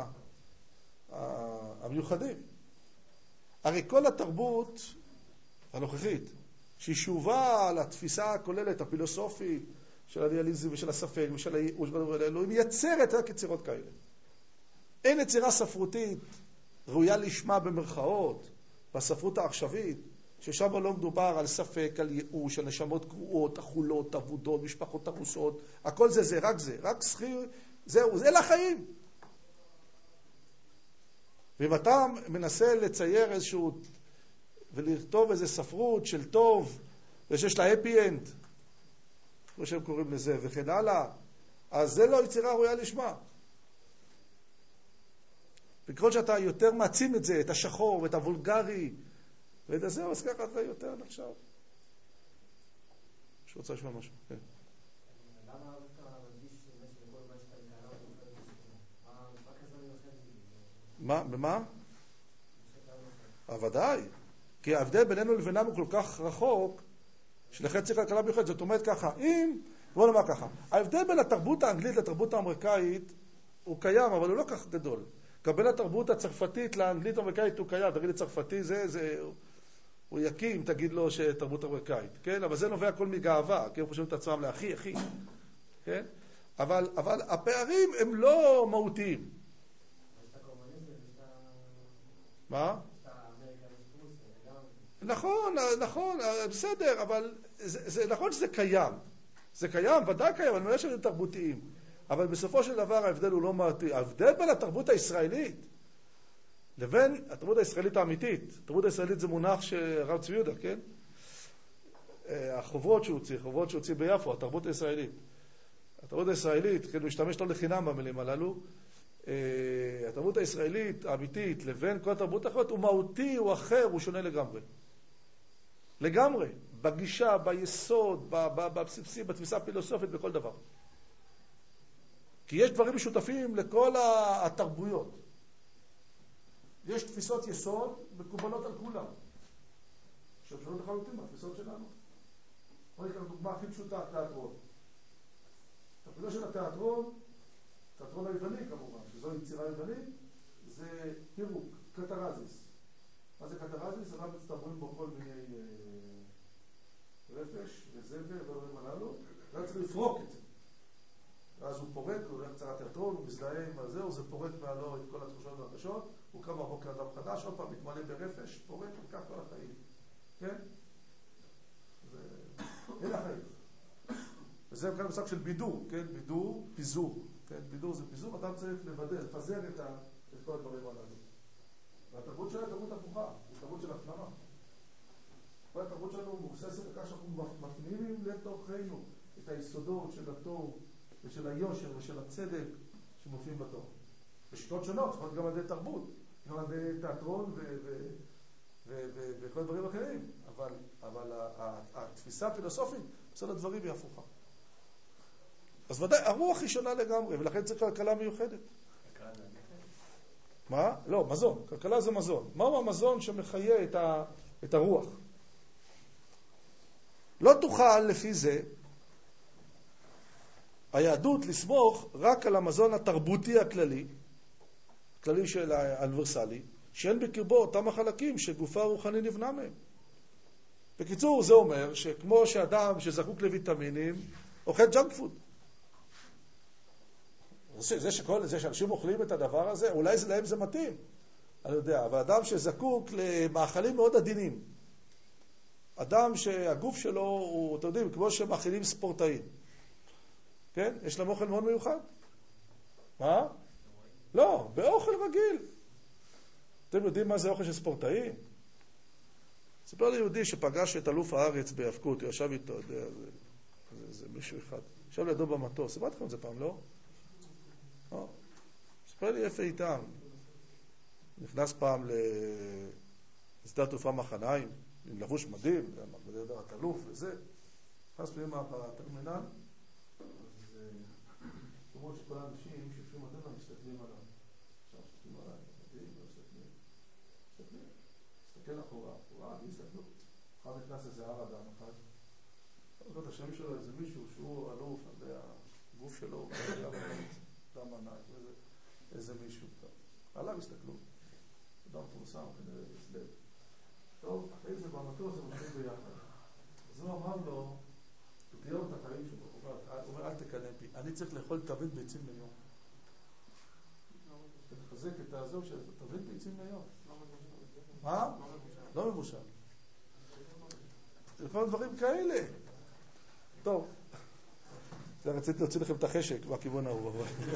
המיוחדים. הרי כל התרבות הנוכחית, שהיא שובה על התפיסה הכוללת, הפילוסופית, של הניאליזם ושל הספק ושל הייאוש בדברים האלו, היא מייצרת רק יצירות כאלה. אין יצירה ספרותית ראויה לשמה במרכאות, בספרות העכשווית, ששם לא מדובר על ספק, על ייאוש, על נשמות קרועות, אכולות, עבודות, משפחות הרוסות, הכל זה, רק שכיר, זהו, זה לחיים. ואם אתה מנסה לצייר איזשהו, ולכתוב איזו ספרות של טוב, ושיש לה happy end, כמו שהם קוראים לזה, וכן הלאה, אז זה לא יצירה ראויה לשמה. וככל שאתה יותר מעצים את זה, את השחור ואת הוולגרי, ואת זה, אז ככה אתה יותר נחשב. שרוצה לשמוע משהו, כן. למה אתה מרגיש לכל מה שאתה מה? במה? ודאי. כי ההבדל בינינו לבינם הוא כל כך רחוק, שלכן צריך כלכלה מיוחדת. זאת אומרת ככה, בוא נאמר ככה, ההבדל בין התרבות האנגלית לתרבות האמריקאית הוא קיים, אבל הוא לא כך גדול. גם בין התרבות הצרפתית לאנגלית האמריקאית הוא קיים. תגיד לי, צרפתי הוא יקים, תגיד לו שתרבות אמריקאית, כן? אבל זה נובע כל מגאווה, כי הם חושבים את עצמם לאחי, כן? אבל הפערים הם לא מהותיים. יש את הקומוניזם, יש את מה? האמריקה רוסיה, נכון, בסדר, אבל זה נכון שזה קיים. זה קיים, ודאי קיים, אני אומר שהם תרבותיים. אבל בסופו של דבר ההבדל הוא לא מהותי. ההבדל בין התרבות הישראלית לבין התרבות הישראלית האמיתית. התרבות הישראלית זה מונח שהרב צבי יהודה, כן? החוברות שהוציא ביפו, התרבות הישראלית. התרבות הישראלית, כן, משתמש לא לחינם במילים הללו. התרבות הישראלית האמיתית לבין כל התרבות האחרות הוא מהותי, הוא אחר, הוא שונה לגמרי. לגמרי. בגישה, ביסוד, בבסיסי, בתפיסה הפילוסופית, בכל דבר. כי יש דברים משותפים לכל התרבויות. יש תפיסות יסוד מקובלות על כולם. שאפשרות לחלוטין מהתפיסות שלנו. בואו ניקח דוגמה הכי פשוטה, התיאטרון. תפקידו של התיאטרון היווני כמובן, שזו יצירה יוונית, זה פירוק, קטרזיס. מה זה קטרזיס? אנחנו מצטברים בו כל מיני רפש וזבל ודברים הללו, ואז צריך לפרוק את זה. ואז הוא פורק, הוא הולך קצת התיאטרון, הוא מזדהה עם הזהו, זה פורק מעלו את כל התחושות והרגשות, הוא קם בבוקר אדם חדש, עוד פעם מתמלא ברפש, פורק וכך כל החיים. כן? אין החיים. וזה כאן מושג של בידור, כן? בידור, פיזור. כן? בידור זה פיזור, אדם צריך לבדל, לפזר את כל הדברים הללו. והתרבות שלנו היא תרבות הפוכה, היא תרבות של הפנמה. כל התרבות שלנו מבוססת לכך שאנחנו מפנימים לתוכנו את היסודות של התור ושל היושר ושל הצדק שמופיעים בתור. בשיטות שונות, זאת אומרת גם על ידי תרבות, גם על ידי תיאטרון וכל דברים אחרים. אבל התפיסה הפילוסופית, בסדר הדברים היא הפוכה. אז ודאי, הרוח היא שונה לגמרי, ולכן צריך כלכלה מיוחדת. כלכלה זה מה? לא, מזון. כלכלה זה מזון. מהו המזון שמחיה את הרוח? לא תוכל לפי זה היהדות לסמוך רק על המזון התרבותי הכללי של האוניברסלי, שאין בקרבו אותם החלקים שגופה הרוחני נבנה מהם. בקיצור, זה אומר שכמו שאדם שזקוק לויטמינים, אוכל ג'אנק פוד. זה שאנשים אוכלים את הדבר הזה, אולי להם זה מתאים, אני יודע, אבל אדם שזקוק למאכלים מאוד עדינים, אדם שהגוף שלו הוא, אתם יודעים, כמו שמאכילים ספורטאים, כן? יש להם אוכל מאוד מיוחד. מה? לא, באוכל רגיל. אתם יודעים מה זה אוכל של ספורטאים? ספר לי יהודי שפגש את אלוף הארץ בהאבקות, הוא ישב איתו, זה מישהו אחד. ישב לידו במטוס, סיפרתי לכם את זה פעם, לא? ספר לי איפה איתם. נכנס פעם לשדה התעופה מחניים, עם לבוש מדהים, מדהים אלוף וזה. נכנס פנימה בטרמינל, אז תראו שכל האנשים שיושבים מדהים מסתכלים עליו. עכשיו מסתכלים עליו, מדהים, לא מסתכלים. מסתכל אחורה, מי הסתכלו? אחר נכנס איזה הר אדם אחד. זאת השם שלו, איזה מישהו שהוא אלוף, הגוף שלו, אדם ענק, איזה מישהו. עליו הסתכלו. אדם פורסם, כנראה הסלב. טוב, אחרי זה במטוס הם הולכים ביחד. אז הוא אמר לו, תיאור את החיים שלו, הוא אומר, אל תקנא בי, אני צריך לאכול תבלין ביצים ליום. תחזק את הזו של תבלין ביצים ליום. מה? לא מבושל. לכל דברים כאלה. טוב. רציתי להוציא לכם את החשק בכיוון ההוא.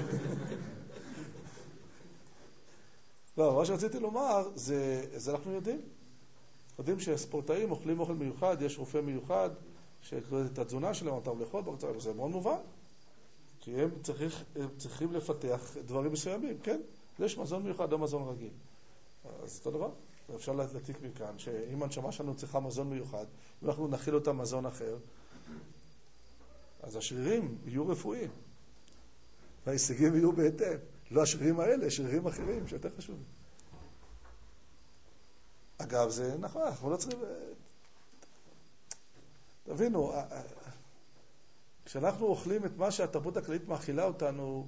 לא, מה שרציתי לומר, זה אנחנו יודעים שהספורטאים אוכלים אוכל מיוחד, יש רופא מיוחד, שקורא את התזונה שלהם, אותם לאכול, זה מאוד מובן. כי הם צריכים לפתח דברים מסוימים, כן? יש מזון מיוחד, לא מזון רגיל. אז אותו דבר. אפשר להציג מכאן, שאם הנשמה שלנו צריכה מזון מיוחד, ואנחנו נכיל אותה מזון אחר, אז השרירים יהיו רפואיים. וההישגים יהיו בהתאם. לא השרירים האלה, שרירים אחרים, שיותר חשובים. אגב, זה נכון, אנחנו לא צריכים... תבינו, כשאנחנו אוכלים את מה שהתרבות הכללית מאכילה אותנו,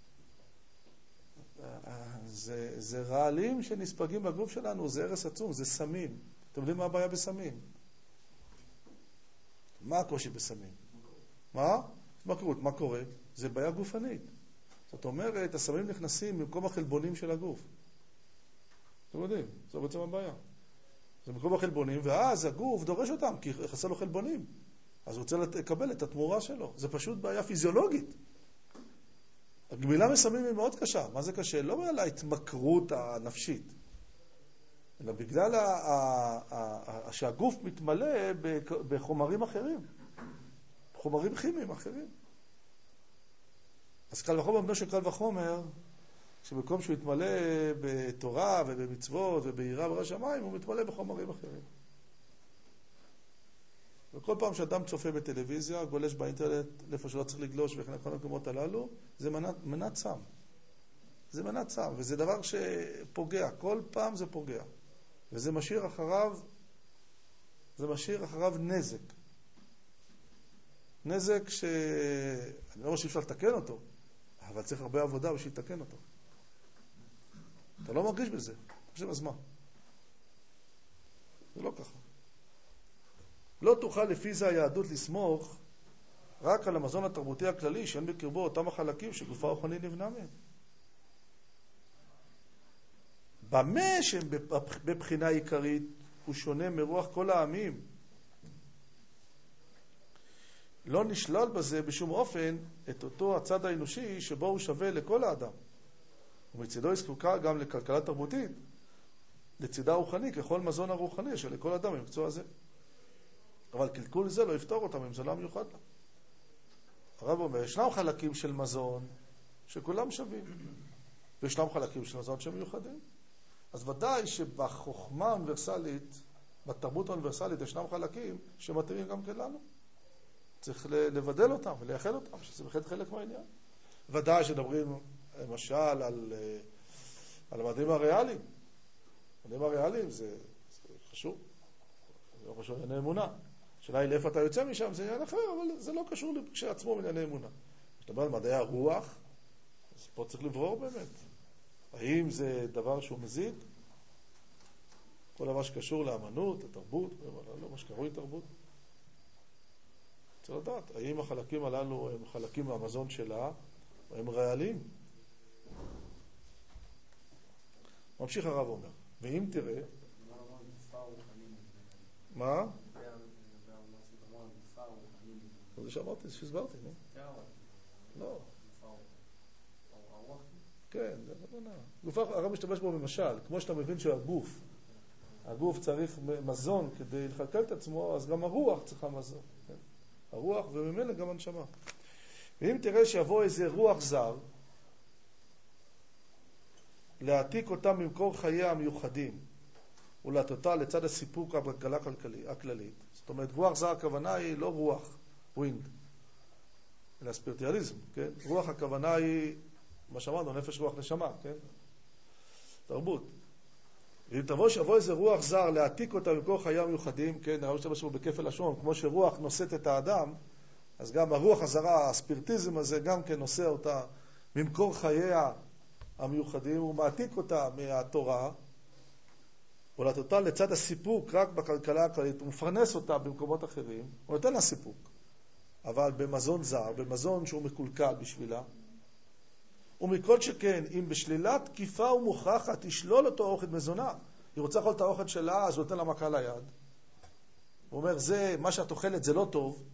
זה רעלים שנספגים בגוף שלנו, זה הרס עצום, זה סמים. אתם יודעים מה הבעיה בסמים? מה הקושי בסמים? מה? התמכרות, מה קורה? זה בעיה גופנית. זאת אומרת, הסמים נכנסים במקום החלבונים של הגוף. אתם יודעים, זה בעצם הבעיה. זה במקום החלבונים, ואז הגוף דורש אותם, כי חסר לו חלבונים. אז הוא רוצה לקבל את התמורה שלו. זה פשוט בעיה פיזיולוגית. הגמילה מסמים היא מאוד קשה. מה זה קשה? לא בגלל ההתמכרות הנפשית, אלא בגלל שהגוף מתמלא בחומרים אחרים, חומרים כימיים אחרים. אז קל וחומר, בנו של קל וחומר, שבמקום שהוא יתמלא בתורה ובמצוות וביראה ברא שמיים, הוא מתמלא בחומרים אחרים. וכל פעם שאדם צופה בטלוויזיה, גולש באינטרנט, איפה שלא צריך לגלוש וכן כל המקומות הללו, זה מנת סם. זה מנת סם, וזה דבר שפוגע. כל פעם זה פוגע. וזה משאיר אחריו נזק. נזק אני לא אומר שאפשר לתקן אותו, אבל צריך הרבה עבודה בשביל לתקן אותו. אתה לא מרגיש בזה. אתה חושב, אז מה? זה לא ככה. לא תוכל לפי זה היהדות לסמוך רק על המזון התרבותי הכללי, שאין בקרבו אותם החלקים שגופה רוחני נבנה מהם. במה שהם בבחינה עיקרית הוא שונה מרוח כל העמים. לא נשלל בזה בשום אופן את אותו הצד האנושי שבו הוא שווה לכל האדם. ומצידו היא זקוקה גם לכלכלה תרבותית, לצידה רוחני ככל מזון הרוחני שלכל אדם במקצוע הזה. אבל קלקול זה לא יפתור אותם עם זונה מיוחד לה. הרב אומר, ישנם חלקים של מזון שכולם שווים, וישנם חלקים של מזון שהם מיוחדים. אז ודאי שבחוכמה האוניברסלית, בתרבות האוניברסלית, ישנם חלקים שמתאימים גם כן לנו. צריך לבדל אותם ולייחד אותם, שזה בהחלט חלק מהעניין. ודאי שדברים למשל על המדעים הריאליים. המדעים הריאליים זה חשוב. זה לא קשור לענייני אמונה. השאלה היא לאיפה אתה יוצא משם, זה עניין אחר, אבל זה לא קשור כשעצמו בענייני אמונה. כשאתה אומר על מדעי הרוח, אז פה צריך לברור באמת. האם זה דבר שהוא מזיק? כל דבר שקשור לאמנות, לתרבות, לא מה שקרוי תרבות. צריך לדעת, האם החלקים הללו הם חלקים מהמזון שלה, או הם ריאליים? ממשיך הרב אומר, ואם תראה... מה? זה שאמרתי, זה שהסברתי, לא? לא. כן, זה לא נע. הרב משתמש בו במשל, כמו שאתה מבין שהגוף צריך מזון כדי לכלכל את עצמו, אז גם הרוח צריכה מזון. הרוח וממילא גם הנשמה. ואם תראה שיבוא איזה רוח זר, להעתיק אותם ממקור חייה המיוחדים, ולהטותה לצד הסיפוק בכלכלה הכללית. זאת אומרת, רוח זר הכוונה היא לא רוח, ווינד, אלא ספיריטואליזם, כן? רוח הכוונה היא, מה שאמרנו, נפש רוח נשמה, כן? תרבות. ואם שיבוא איזה רוח זר להעתיק אותה ממקור חייה המיוחדים, כן? הרב משתמש בו בכפל לשון, כמו שרוח נושאת את האדם, אז גם הרוח הזרה, הספיריטיזם הזה, גם כן נושא אותה ממקור חייה המיוחדים, הוא מעתיק אותה מהתורה, ולהטותה לצד הסיפוק רק בכלכלה הכללית, הוא מפרנס אותה במקומות אחרים, הוא נותן לה סיפוק, אבל במזון זר, במזון שהוא מקולקל בשבילה, ומכל שכן, אם בשלילת תקיפה ומוכחת תשלול אותו אוכל מזונה, היא רוצה לאכול את האוכל שלה, אז הוא נותן לה מכה ליד, הוא אומר, זה, מה שאת אוכלת זה לא טוב,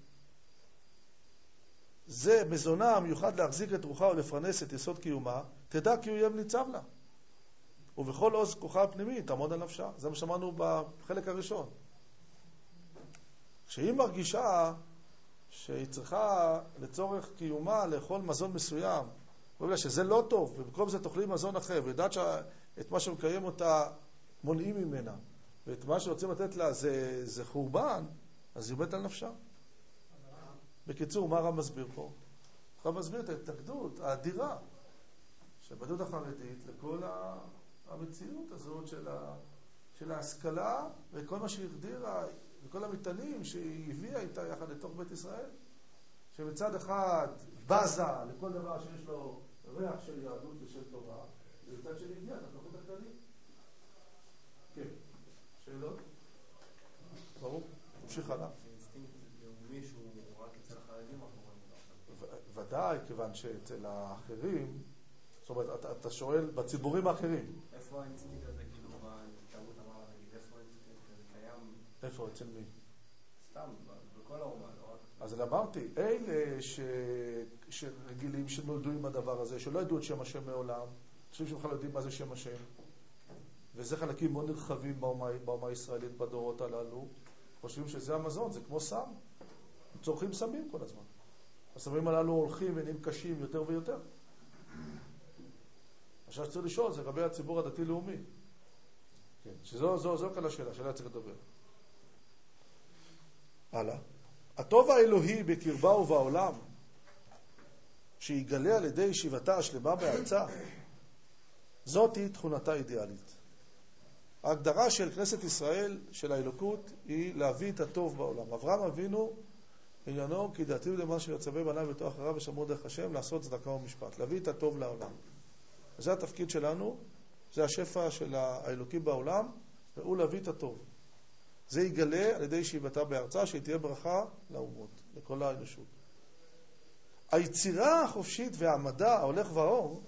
זה מזונה המיוחד להחזיק את רוחה ולפרנס את יסוד קיומה, תדע כי הוא יהיה ניצב לה. ובכל עוז כוחה הפנימי תעמוד על נפשה. זה מה שאמרנו בחלק הראשון. כשהיא מרגישה שהיא צריכה לצורך קיומה לאכול מזון מסוים, בגלל שזה לא טוב, ובמקום זה תאכלי מזון אחר, וידעת שאת מה שמקיים אותה מונעים ממנה, ואת מה שרוצים לתת לה זה חורבן, אז היא עומדת על נפשה. בקיצור, מה הרב מסביר פה? הרב מסביר את ההתנגדות האדירה שבדוד החרדית לכל המציאות הזאת של ההשכלה וכל מה שהיא הגדירה וכל המטענים שהיא הביאה איתה יחד לתוך בית ישראל, שמצד אחד בזה לכל דבר שיש לו ריח של יהדות ושל תורה, ובצד שני הגיעה את התוכנית הכללית. כן, שאלות? ברור, תמשיך הלאה. ודאי, כיוון שאצל האחרים, זאת אומרת, אתה שואל בציבורים האחרים. איפה האינסטינקט הזה, כאילו, בתרבות המערב, נגיד, איפה האינסטינקט הזה קיים? איפה, אצל מי? סתם, בכל האומה, לא רק... אז אמרתי, אלה שרגילים, שנולדו עם הדבר הזה, שלא ידעו את שם השם מעולם, חושבים שבכלל יודעים מה זה שם השם, וזה חלקים מאוד נרחבים באומה הישראלית בדורות הללו, חושבים שזה המזון, זה כמו סם. צורכים סמים כל הזמן. הסמים הללו הולכים ונהיים קשים יותר ויותר. עכשיו שצריך לשאול, זה לגבי הציבור הדתי-לאומי. כן, זו כאן השאלה, שאלה צריך לדבר. הלאה. הטוב האלוהי בקרבה ובעולם, שיגלה על ידי ישיבתה השלמה בארצה, זאת היא תכונתה אידיאלית. ההגדרה של כנסת ישראל, של האלוקות, היא להביא את הטוב בעולם. אברהם אבינו, עניינו, כי דעתיו למה שיצווה בניו בתוך אחריו ושמרו דרך השם, לעשות צדקה ומשפט, להביא את הטוב לעולם. וזה התפקיד שלנו, זה השפע של האלוקים בעולם, והוא להביא את הטוב. זה יגלה על ידי ישיבתה בארצה, שהיא תהיה ברכה לאומות, לכל האנושות. היצירה החופשית והמדע ההולך ואור,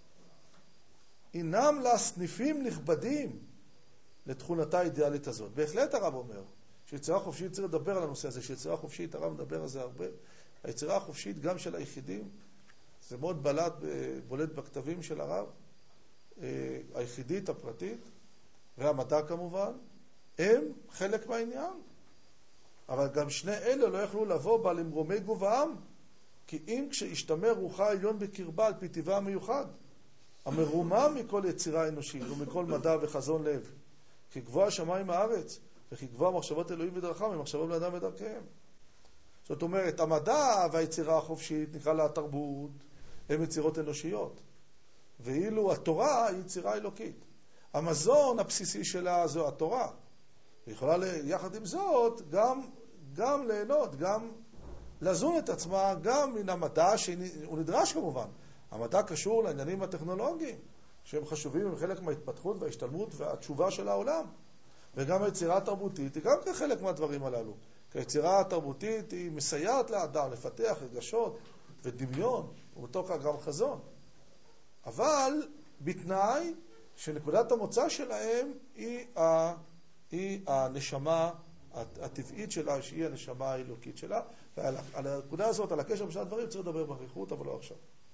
אינם לה סניפים נכבדים לתכונתה האידיאלית הזאת. בהחלט הרב אומר, שיצירה חופשית, צריך לדבר על הנושא הזה, שיצירה חופשית, הרב מדבר על זה הרבה. היצירה החופשית גם של היחידים, זה מאוד בולט בכתבים של הרב, היחידית, הפרטית, והמדע כמובן, הם חלק מהעניין. אבל גם שני אלה לא יכלו לבוא בה למרומי גובהם, כי אם כשהשתמר רוחה העליון בקרבה על פי טבעה המיוחד, המרומם מכל יצירה אנושית ומכל מדע וחזון לב, כי גבוה השמיים הארץ, וכי גבוה מחשבות אלוהים ודרכם, ממחשבות בני אדם ודרכיהם. זאת אומרת, המדע והיצירה החופשית, נקרא לה התרבות, הם יצירות אנושיות. ואילו התורה היא יצירה אלוקית. המזון הבסיסי שלה זו התורה. היא יכולה יחד עם זאת גם ליהנות, גם לזון את עצמה, גם מן המדע שהוא נדרש כמובן. המדע קשור לעניינים הטכנולוגיים, שהם חשובים, הם חלק מההתפתחות וההשתלמות והתשובה של העולם. וגם היצירה התרבותית היא גם כחלק מהדברים הללו. כי היצירה התרבותית היא מסייעת לאדם לפתח רגשות ודמיון, ובתוך גם חזון. אבל בתנאי שנקודת המוצא שלהם היא הנשמה הטבעית שלה, שהיא הנשמה האלוקית שלה. ועל הנקודה הזאת, על הקשר בשני הדברים, צריך לדבר באריכות, אבל לא עכשיו.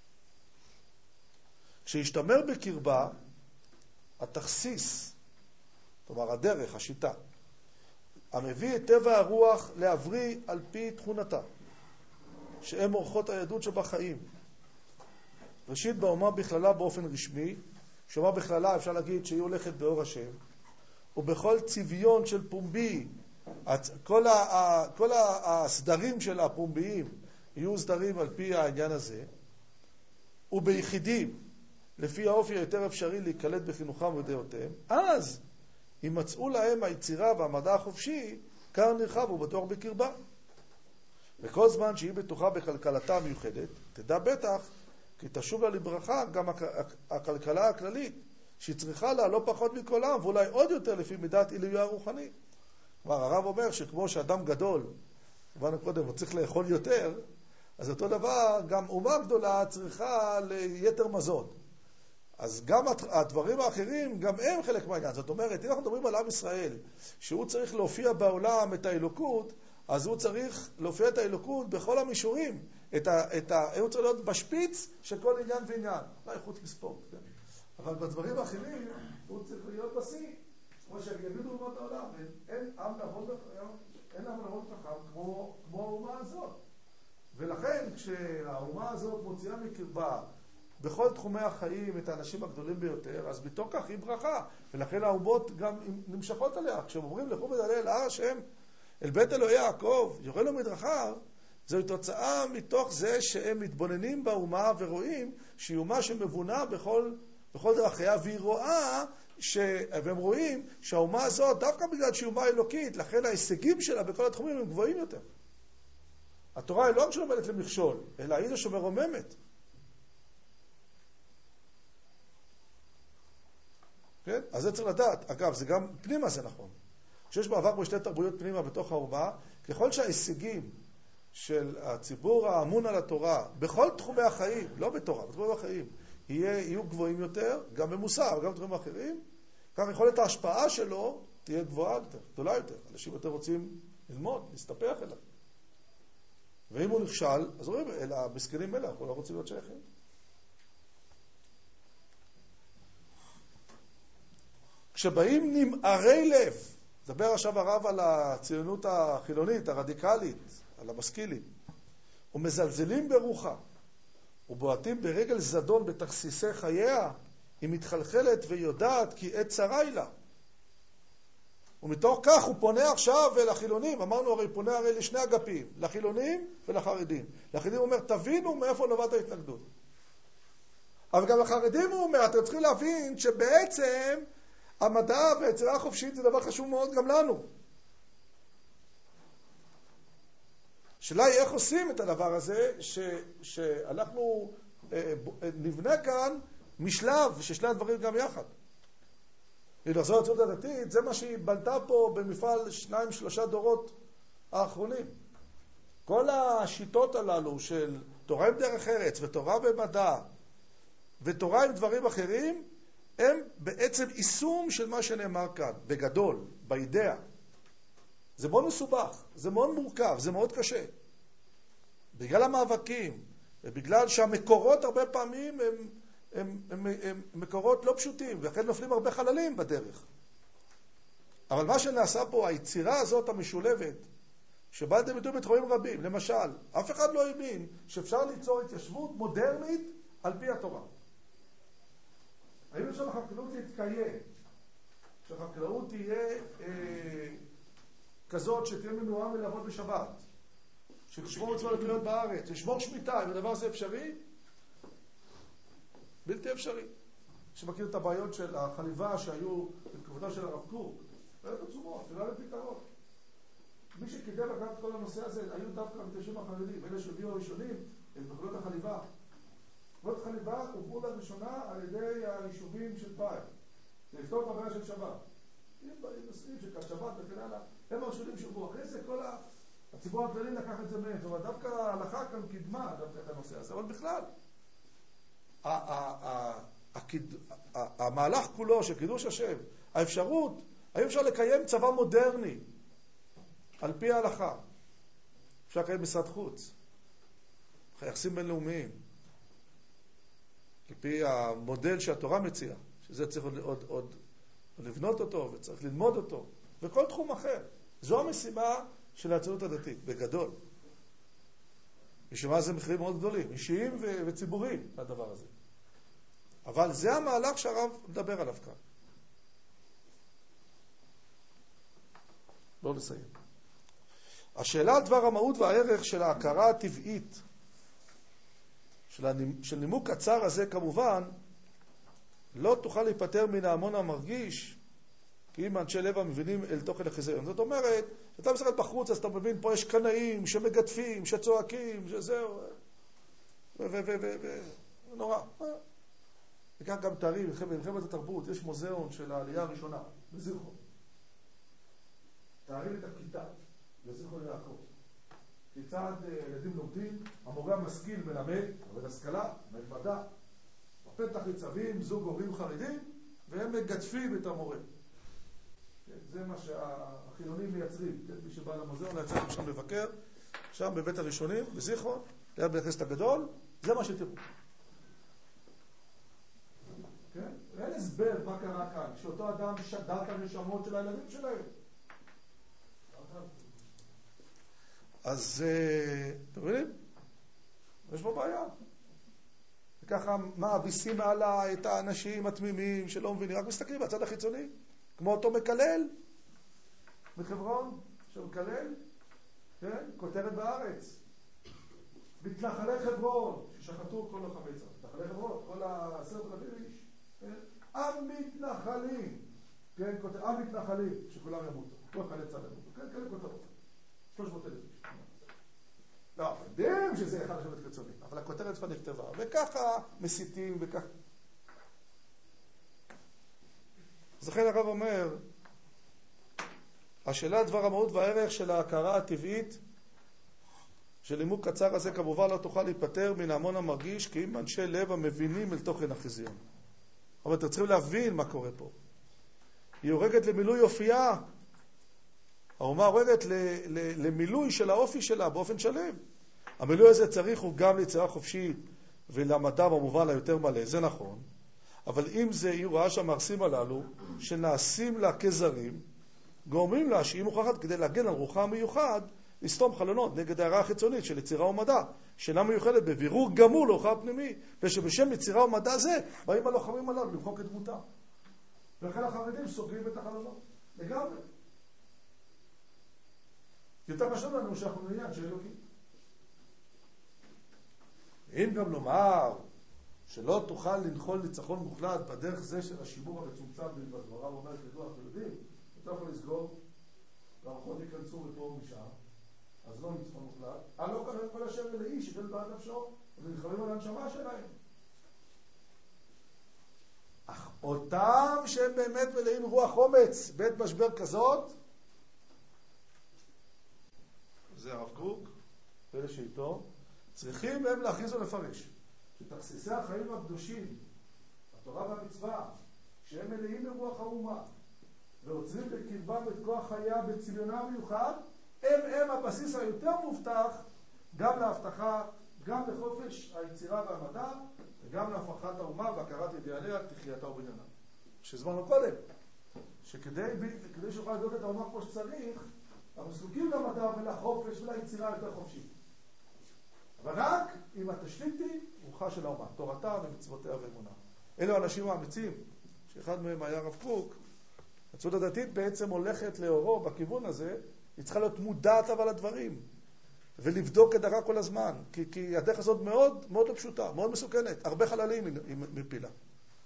כשישתמר בקרבה, התכסיס, כלומר הדרך, השיטה, המביא את טבע הרוח להבריא על פי תכונתה, שהם אורחות היהדות שבחיים. ראשית באומה בכללה באופן רשמי, שאומה בכללה אפשר להגיד שהיא הולכת באור השם, ובכל צביון של פומבי, כל הסדרים של הפומביים יהיו סדרים על פי העניין הזה, וביחידים, לפי האופי היותר אפשרי להיקלט בחינוכם ודעותיהם, אז ימצאו להם היצירה והמדע החופשי קר נרחב ובטוח בקרבה. וכל זמן שהיא בטוחה בכלכלתה המיוחדת, תדע בטח כי תשוב לה לברכה גם הכלכלה הכללית, שהיא צריכה לה לא פחות מכולם, ואולי עוד יותר לפי מידת עילויה הרוחני. כלומר, הרב אומר שכמו שאדם גדול, אמרנו קודם, הוא צריך לאכול יותר, אז אותו דבר, גם אומה גדולה צריכה ליתר מזון. אז גם הדברים האחרים, גם הם חלק מהעניין. זאת אומרת, אם אנחנו מדברים על עם ישראל, שהוא צריך להופיע בעולם את האלוקות, אז הוא צריך להופיע את האלוקות בכל המישורים. הוא צריך להיות בשפיץ של כל עניין ועניין. אולי חוץ מספורט, כן? אבל בדברים האחרים, הוא צריך להיות בשיא. כמו שיגידו אומות העולם, אין עם לעבוד חכם כמו האומה הזאת. ולכן, כשהאומה הזאת מוציאה מקרבה, בכל תחומי החיים את האנשים הגדולים ביותר, אז בתוך כך היא ברכה, ולכן האומות גם נמשכות עליה. כשהם אומרים לכו ודעלה אל הר השם, אל בית אלוהי יעקב, יורה לו מדרכיו, זוהי תוצאה מתוך זה שהם מתבוננים באומה ורואים שהיא אומה שמבונה בכל דרכיה, והיא רואה, והם רואים שהאומה הזאת, דווקא בגלל שהיא אומה אלוקית, לכן ההישגים שלה בכל התחומים הם גבוהים יותר. התורה היא לא רק שעומדת למכשול, אלא היא זו שמרוממת. כן? אז זה צריך לדעת. אגב, זה גם פנימה זה נכון. כשיש בעבר בשתי תרבויות פנימה בתוך האומה, ככל שההישגים של הציבור האמון על התורה, בכל תחומי החיים, לא בתורה, בתחומי החיים, יהיו גבוהים יותר, גם במוסר, גם בתחומים אחרים, כך יכולת ההשפעה שלו תהיה גבוהה יותר, גדולה יותר. אנשים יותר רוצים ללמוד, להסתפח אליו. ואם הוא נכשל, אז רואים, אלה המסכנים אלה, אנחנו לא רוצים להיות שייכים. כשבאים נמערי לב, דבר עכשיו הרב על הציונות החילונית, הרדיקלית, על המשכילים, ומזלזלים ברוחה, ובועטים ברגל זדון בתכסיסי חייה, היא מתחלחלת ויודעת כי עת צרה היא לה. ומתוך כך הוא פונה עכשיו אל החילונים, אמרנו הרי פונה הרי לשני אגפים, לחילונים ולחרדים. לחילונים הוא אומר, תבינו מאיפה נובעת ההתנגדות. אבל גם לחרדים הוא אומר, אתם צריכים להבין שבעצם המדע והיצירה החופשית זה דבר חשוב מאוד גם לנו. השאלה היא איך עושים את הדבר הזה, שאנחנו נבנה כאן משלב, ששני הדברים גם יחד. לחזור לציונות הדתית, זה מה שהיא בנתה פה במפעל 2-3 דורות האחרונים. כל השיטות הללו של תורה עם דרך ארץ ותורה במדע ותורה עם דברים אחרים, הם בעצם יישום של מה שנאמר כאן, בגדול, באידאה. זה מאוד מסובך, זה מאוד מורכב, זה מאוד קשה. בגלל המאבקים, ובגלל שהמקורות הרבה פעמים הם מקורות לא פשוטים, ואכן נופלים הרבה חללים בדרך. אבל מה שנעשה פה, היצירה הזאת המשולבת, שבאה לידי ביטוי בתחומים רבים, למשל, אף אחד לא האמין שאפשר ליצור התיישבות מודרנית על פי התורה. האם אפשר לחקלאות להתקיים? שהחקלאות תהיה כזאת שתהיה מנועה מלעבוד בשבת, שתשמור מצוות לקניות בארץ, לשמור שמיטה, אם הדבר הזה אפשרי? בלתי אפשרי. שמכיר את הבעיות של החליבה שהיו בתקופתו של הרב קוק, בעיות עצומות, שלא היה פתרון. מי שקידם לקחת את כל הנושא הזה היו דווקא המתיישבים החרדים, אלה שהביאו הראשונים את תוכניות החליבה. תוכניות חליבה הובאו לראשונה על ידי היישובים של פאי, לפתור את הבעיה של שבת. אם נושאים של שבת וכן הלאה, הם הראשונים שהובאו. אחרי זה כל הציבור הכללי לקח את זה מהם. זאת אומרת, דווקא ההלכה כאן קידמה דווקא את הנושא הזה, אבל בכלל. המהלך כולו של קידוש השם, האפשרות, האם אפשר לקיים צבא מודרני על פי ההלכה? אפשר לקיים משרד חוץ, יחסים בינלאומיים, על פי המודל שהתורה מציעה, שזה צריך עוד לבנות אותו וצריך ללמוד אותו, וכל תחום אחר. זו המשימה של הציונות הדתית, בגדול. משמע זה מחירים מאוד גדולים, אישיים וציבוריים לדבר הזה. אבל זה המהלך שהרב מדבר עליו כאן. לא נסיים. השאלה על דבר המהות והערך של ההכרה הטבעית, של נימוק קצר הזה כמובן, לא תוכל להיפטר מן ההמון המרגיש, כי אם אנשי לב המבינים אל תוכן החיזיון. זאת אומרת, אתה מסתכל בחוץ, אז אתה מבין, פה יש קנאים שמגדפים, שצועקים, שזהו, נורא. וכך גם תארים, במלחמת התרבות, יש מוזיאון של העלייה הראשונה, בזיכרון. תארים את הכיתה, בזיכרון יעקב. כיצד ילדים לומדים, המורה המשכיל מלמד, עובד השכלה, מלמד מדע. בפתח ניצבים זוג הורים חרדים, והם מגדפים את המורה. זה מה שהחילונים מייצרים. מי שבא למוזיאון, יצא שם לבקר, שם בבית הראשונים, בזיכרון, ליד בית הכנסת הגדול, זה מה שתראו. כן? אין הסבר מה קרה כאן, שאותו אדם שדד את הנשמות של הילדים שלהם. אז, אתם מבינים? יש פה בעיה. וככה מאביסים מעלה את האנשים התמימים שלא מבינים, רק מסתכלים בצד החיצוני, כמו אותו מקלל בחברון, שמקלל, כן? כותרת בארץ. מתנחלי חברון, ששחטו כל החמץ, מתנחלי חברון, כל 10,000 איש, כן? המתנחלים, כן? המתנחלים, שכולם ימותו, כל חיילי צה"ל ימותו, כן? כאלה כותרות, 300,000 איש. לא, יודעים שזה אחד השבת קיצוני, אבל הכותרת כבר נכתבה, וככה מסיתים וככה. אז לכן הרב אומר, השאלה דבר המהות והערך של ההכרה הטבעית שלימוד קצר הזה כמובן לא תוכל להיפטר מן ההמון המרגיש כי אם אנשי לב המבינים אל תוכן החיזיון. אבל אתם צריכים להבין מה קורה פה. היא הורגת למילוי אופייה. האומה הורגת למילוי של האופי שלה באופן שלם. המילוי הזה צריך הוא גם ליצירה חופשית ולמדע במובן היותר מלא, זה נכון. אבל אם זה היא רואה שהמעשים הללו שנעשים לה כזרים, גורמים לה שהיא מוכרחת כדי להגן על רוחה המיוחד, לסתום חלונות נגד ההערה החיצונית של יצירה ומדע, שאינה מיוחדת בבירור גמור לאורחה הפנימי, ושבשם יצירה ומדע זה באים הלוחמים עליו למחוק את דמותה. ולכן החרדים סוגרים את החלונות. לגמרי. יותר חשוב לנו שאנחנו נהיה אנשי אלוקים. אם גם לומר שלא תוכל לנחול ניצחון מוחלט בדרך זה של השימור המצומצם בדבריו אומר כדוע אנחנו יודעים, אתה יכול לסגור, והרוחות ייכנסו מפה ומשם, אז לא ניצחון מוחלט, לא כאן כל השם ולאיש שגל בעד נפשו, ונלחמים על הנשמה שלהם. אך אותם שהם באמת מלאים רוח אומץ בעת משבר כזאת, זה הרב קוק, ואלה שאיתו, צריכים הם להכריז ולפרש שתכסיסי החיים הקדושים, התורה והמצווה, שהם מלאים ברוח האומה ועוצרים בקרבם את כוח חיה בצביונה המיוחד, הם הבסיס היותר מובטח גם להבטחה, גם לחופש היצירה והמדע וגם להפרחת האומה והכרת אידיאליה, תחייתה ובניינה. שזמנו קודם, שכדי שיוכל לדעות את האומה כמו שצריך, אנחנו זקוקים למדע ולחופש וליצירה יותר חופשית. אבל רק אם התשתית היא רוחה של האומה, תורתה ומצוותיה ואמונה. אלו האנשים האמיצים, שאחד מהם היה הרב קוק. הציונות הדתית בעצם הולכת לאורו בכיוון הזה, היא צריכה להיות מודעת אבל לדברים, ולבדוק את דרכה כל הזמן, כי הדרך הזאת מאוד מאוד לא פשוטה, מאוד מסוכנת, הרבה חללים היא מפילה.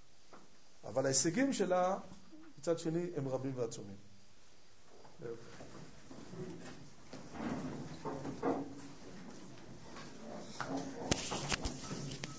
אבל ההישגים שלה, מצד שני, הם רבים ועצומים.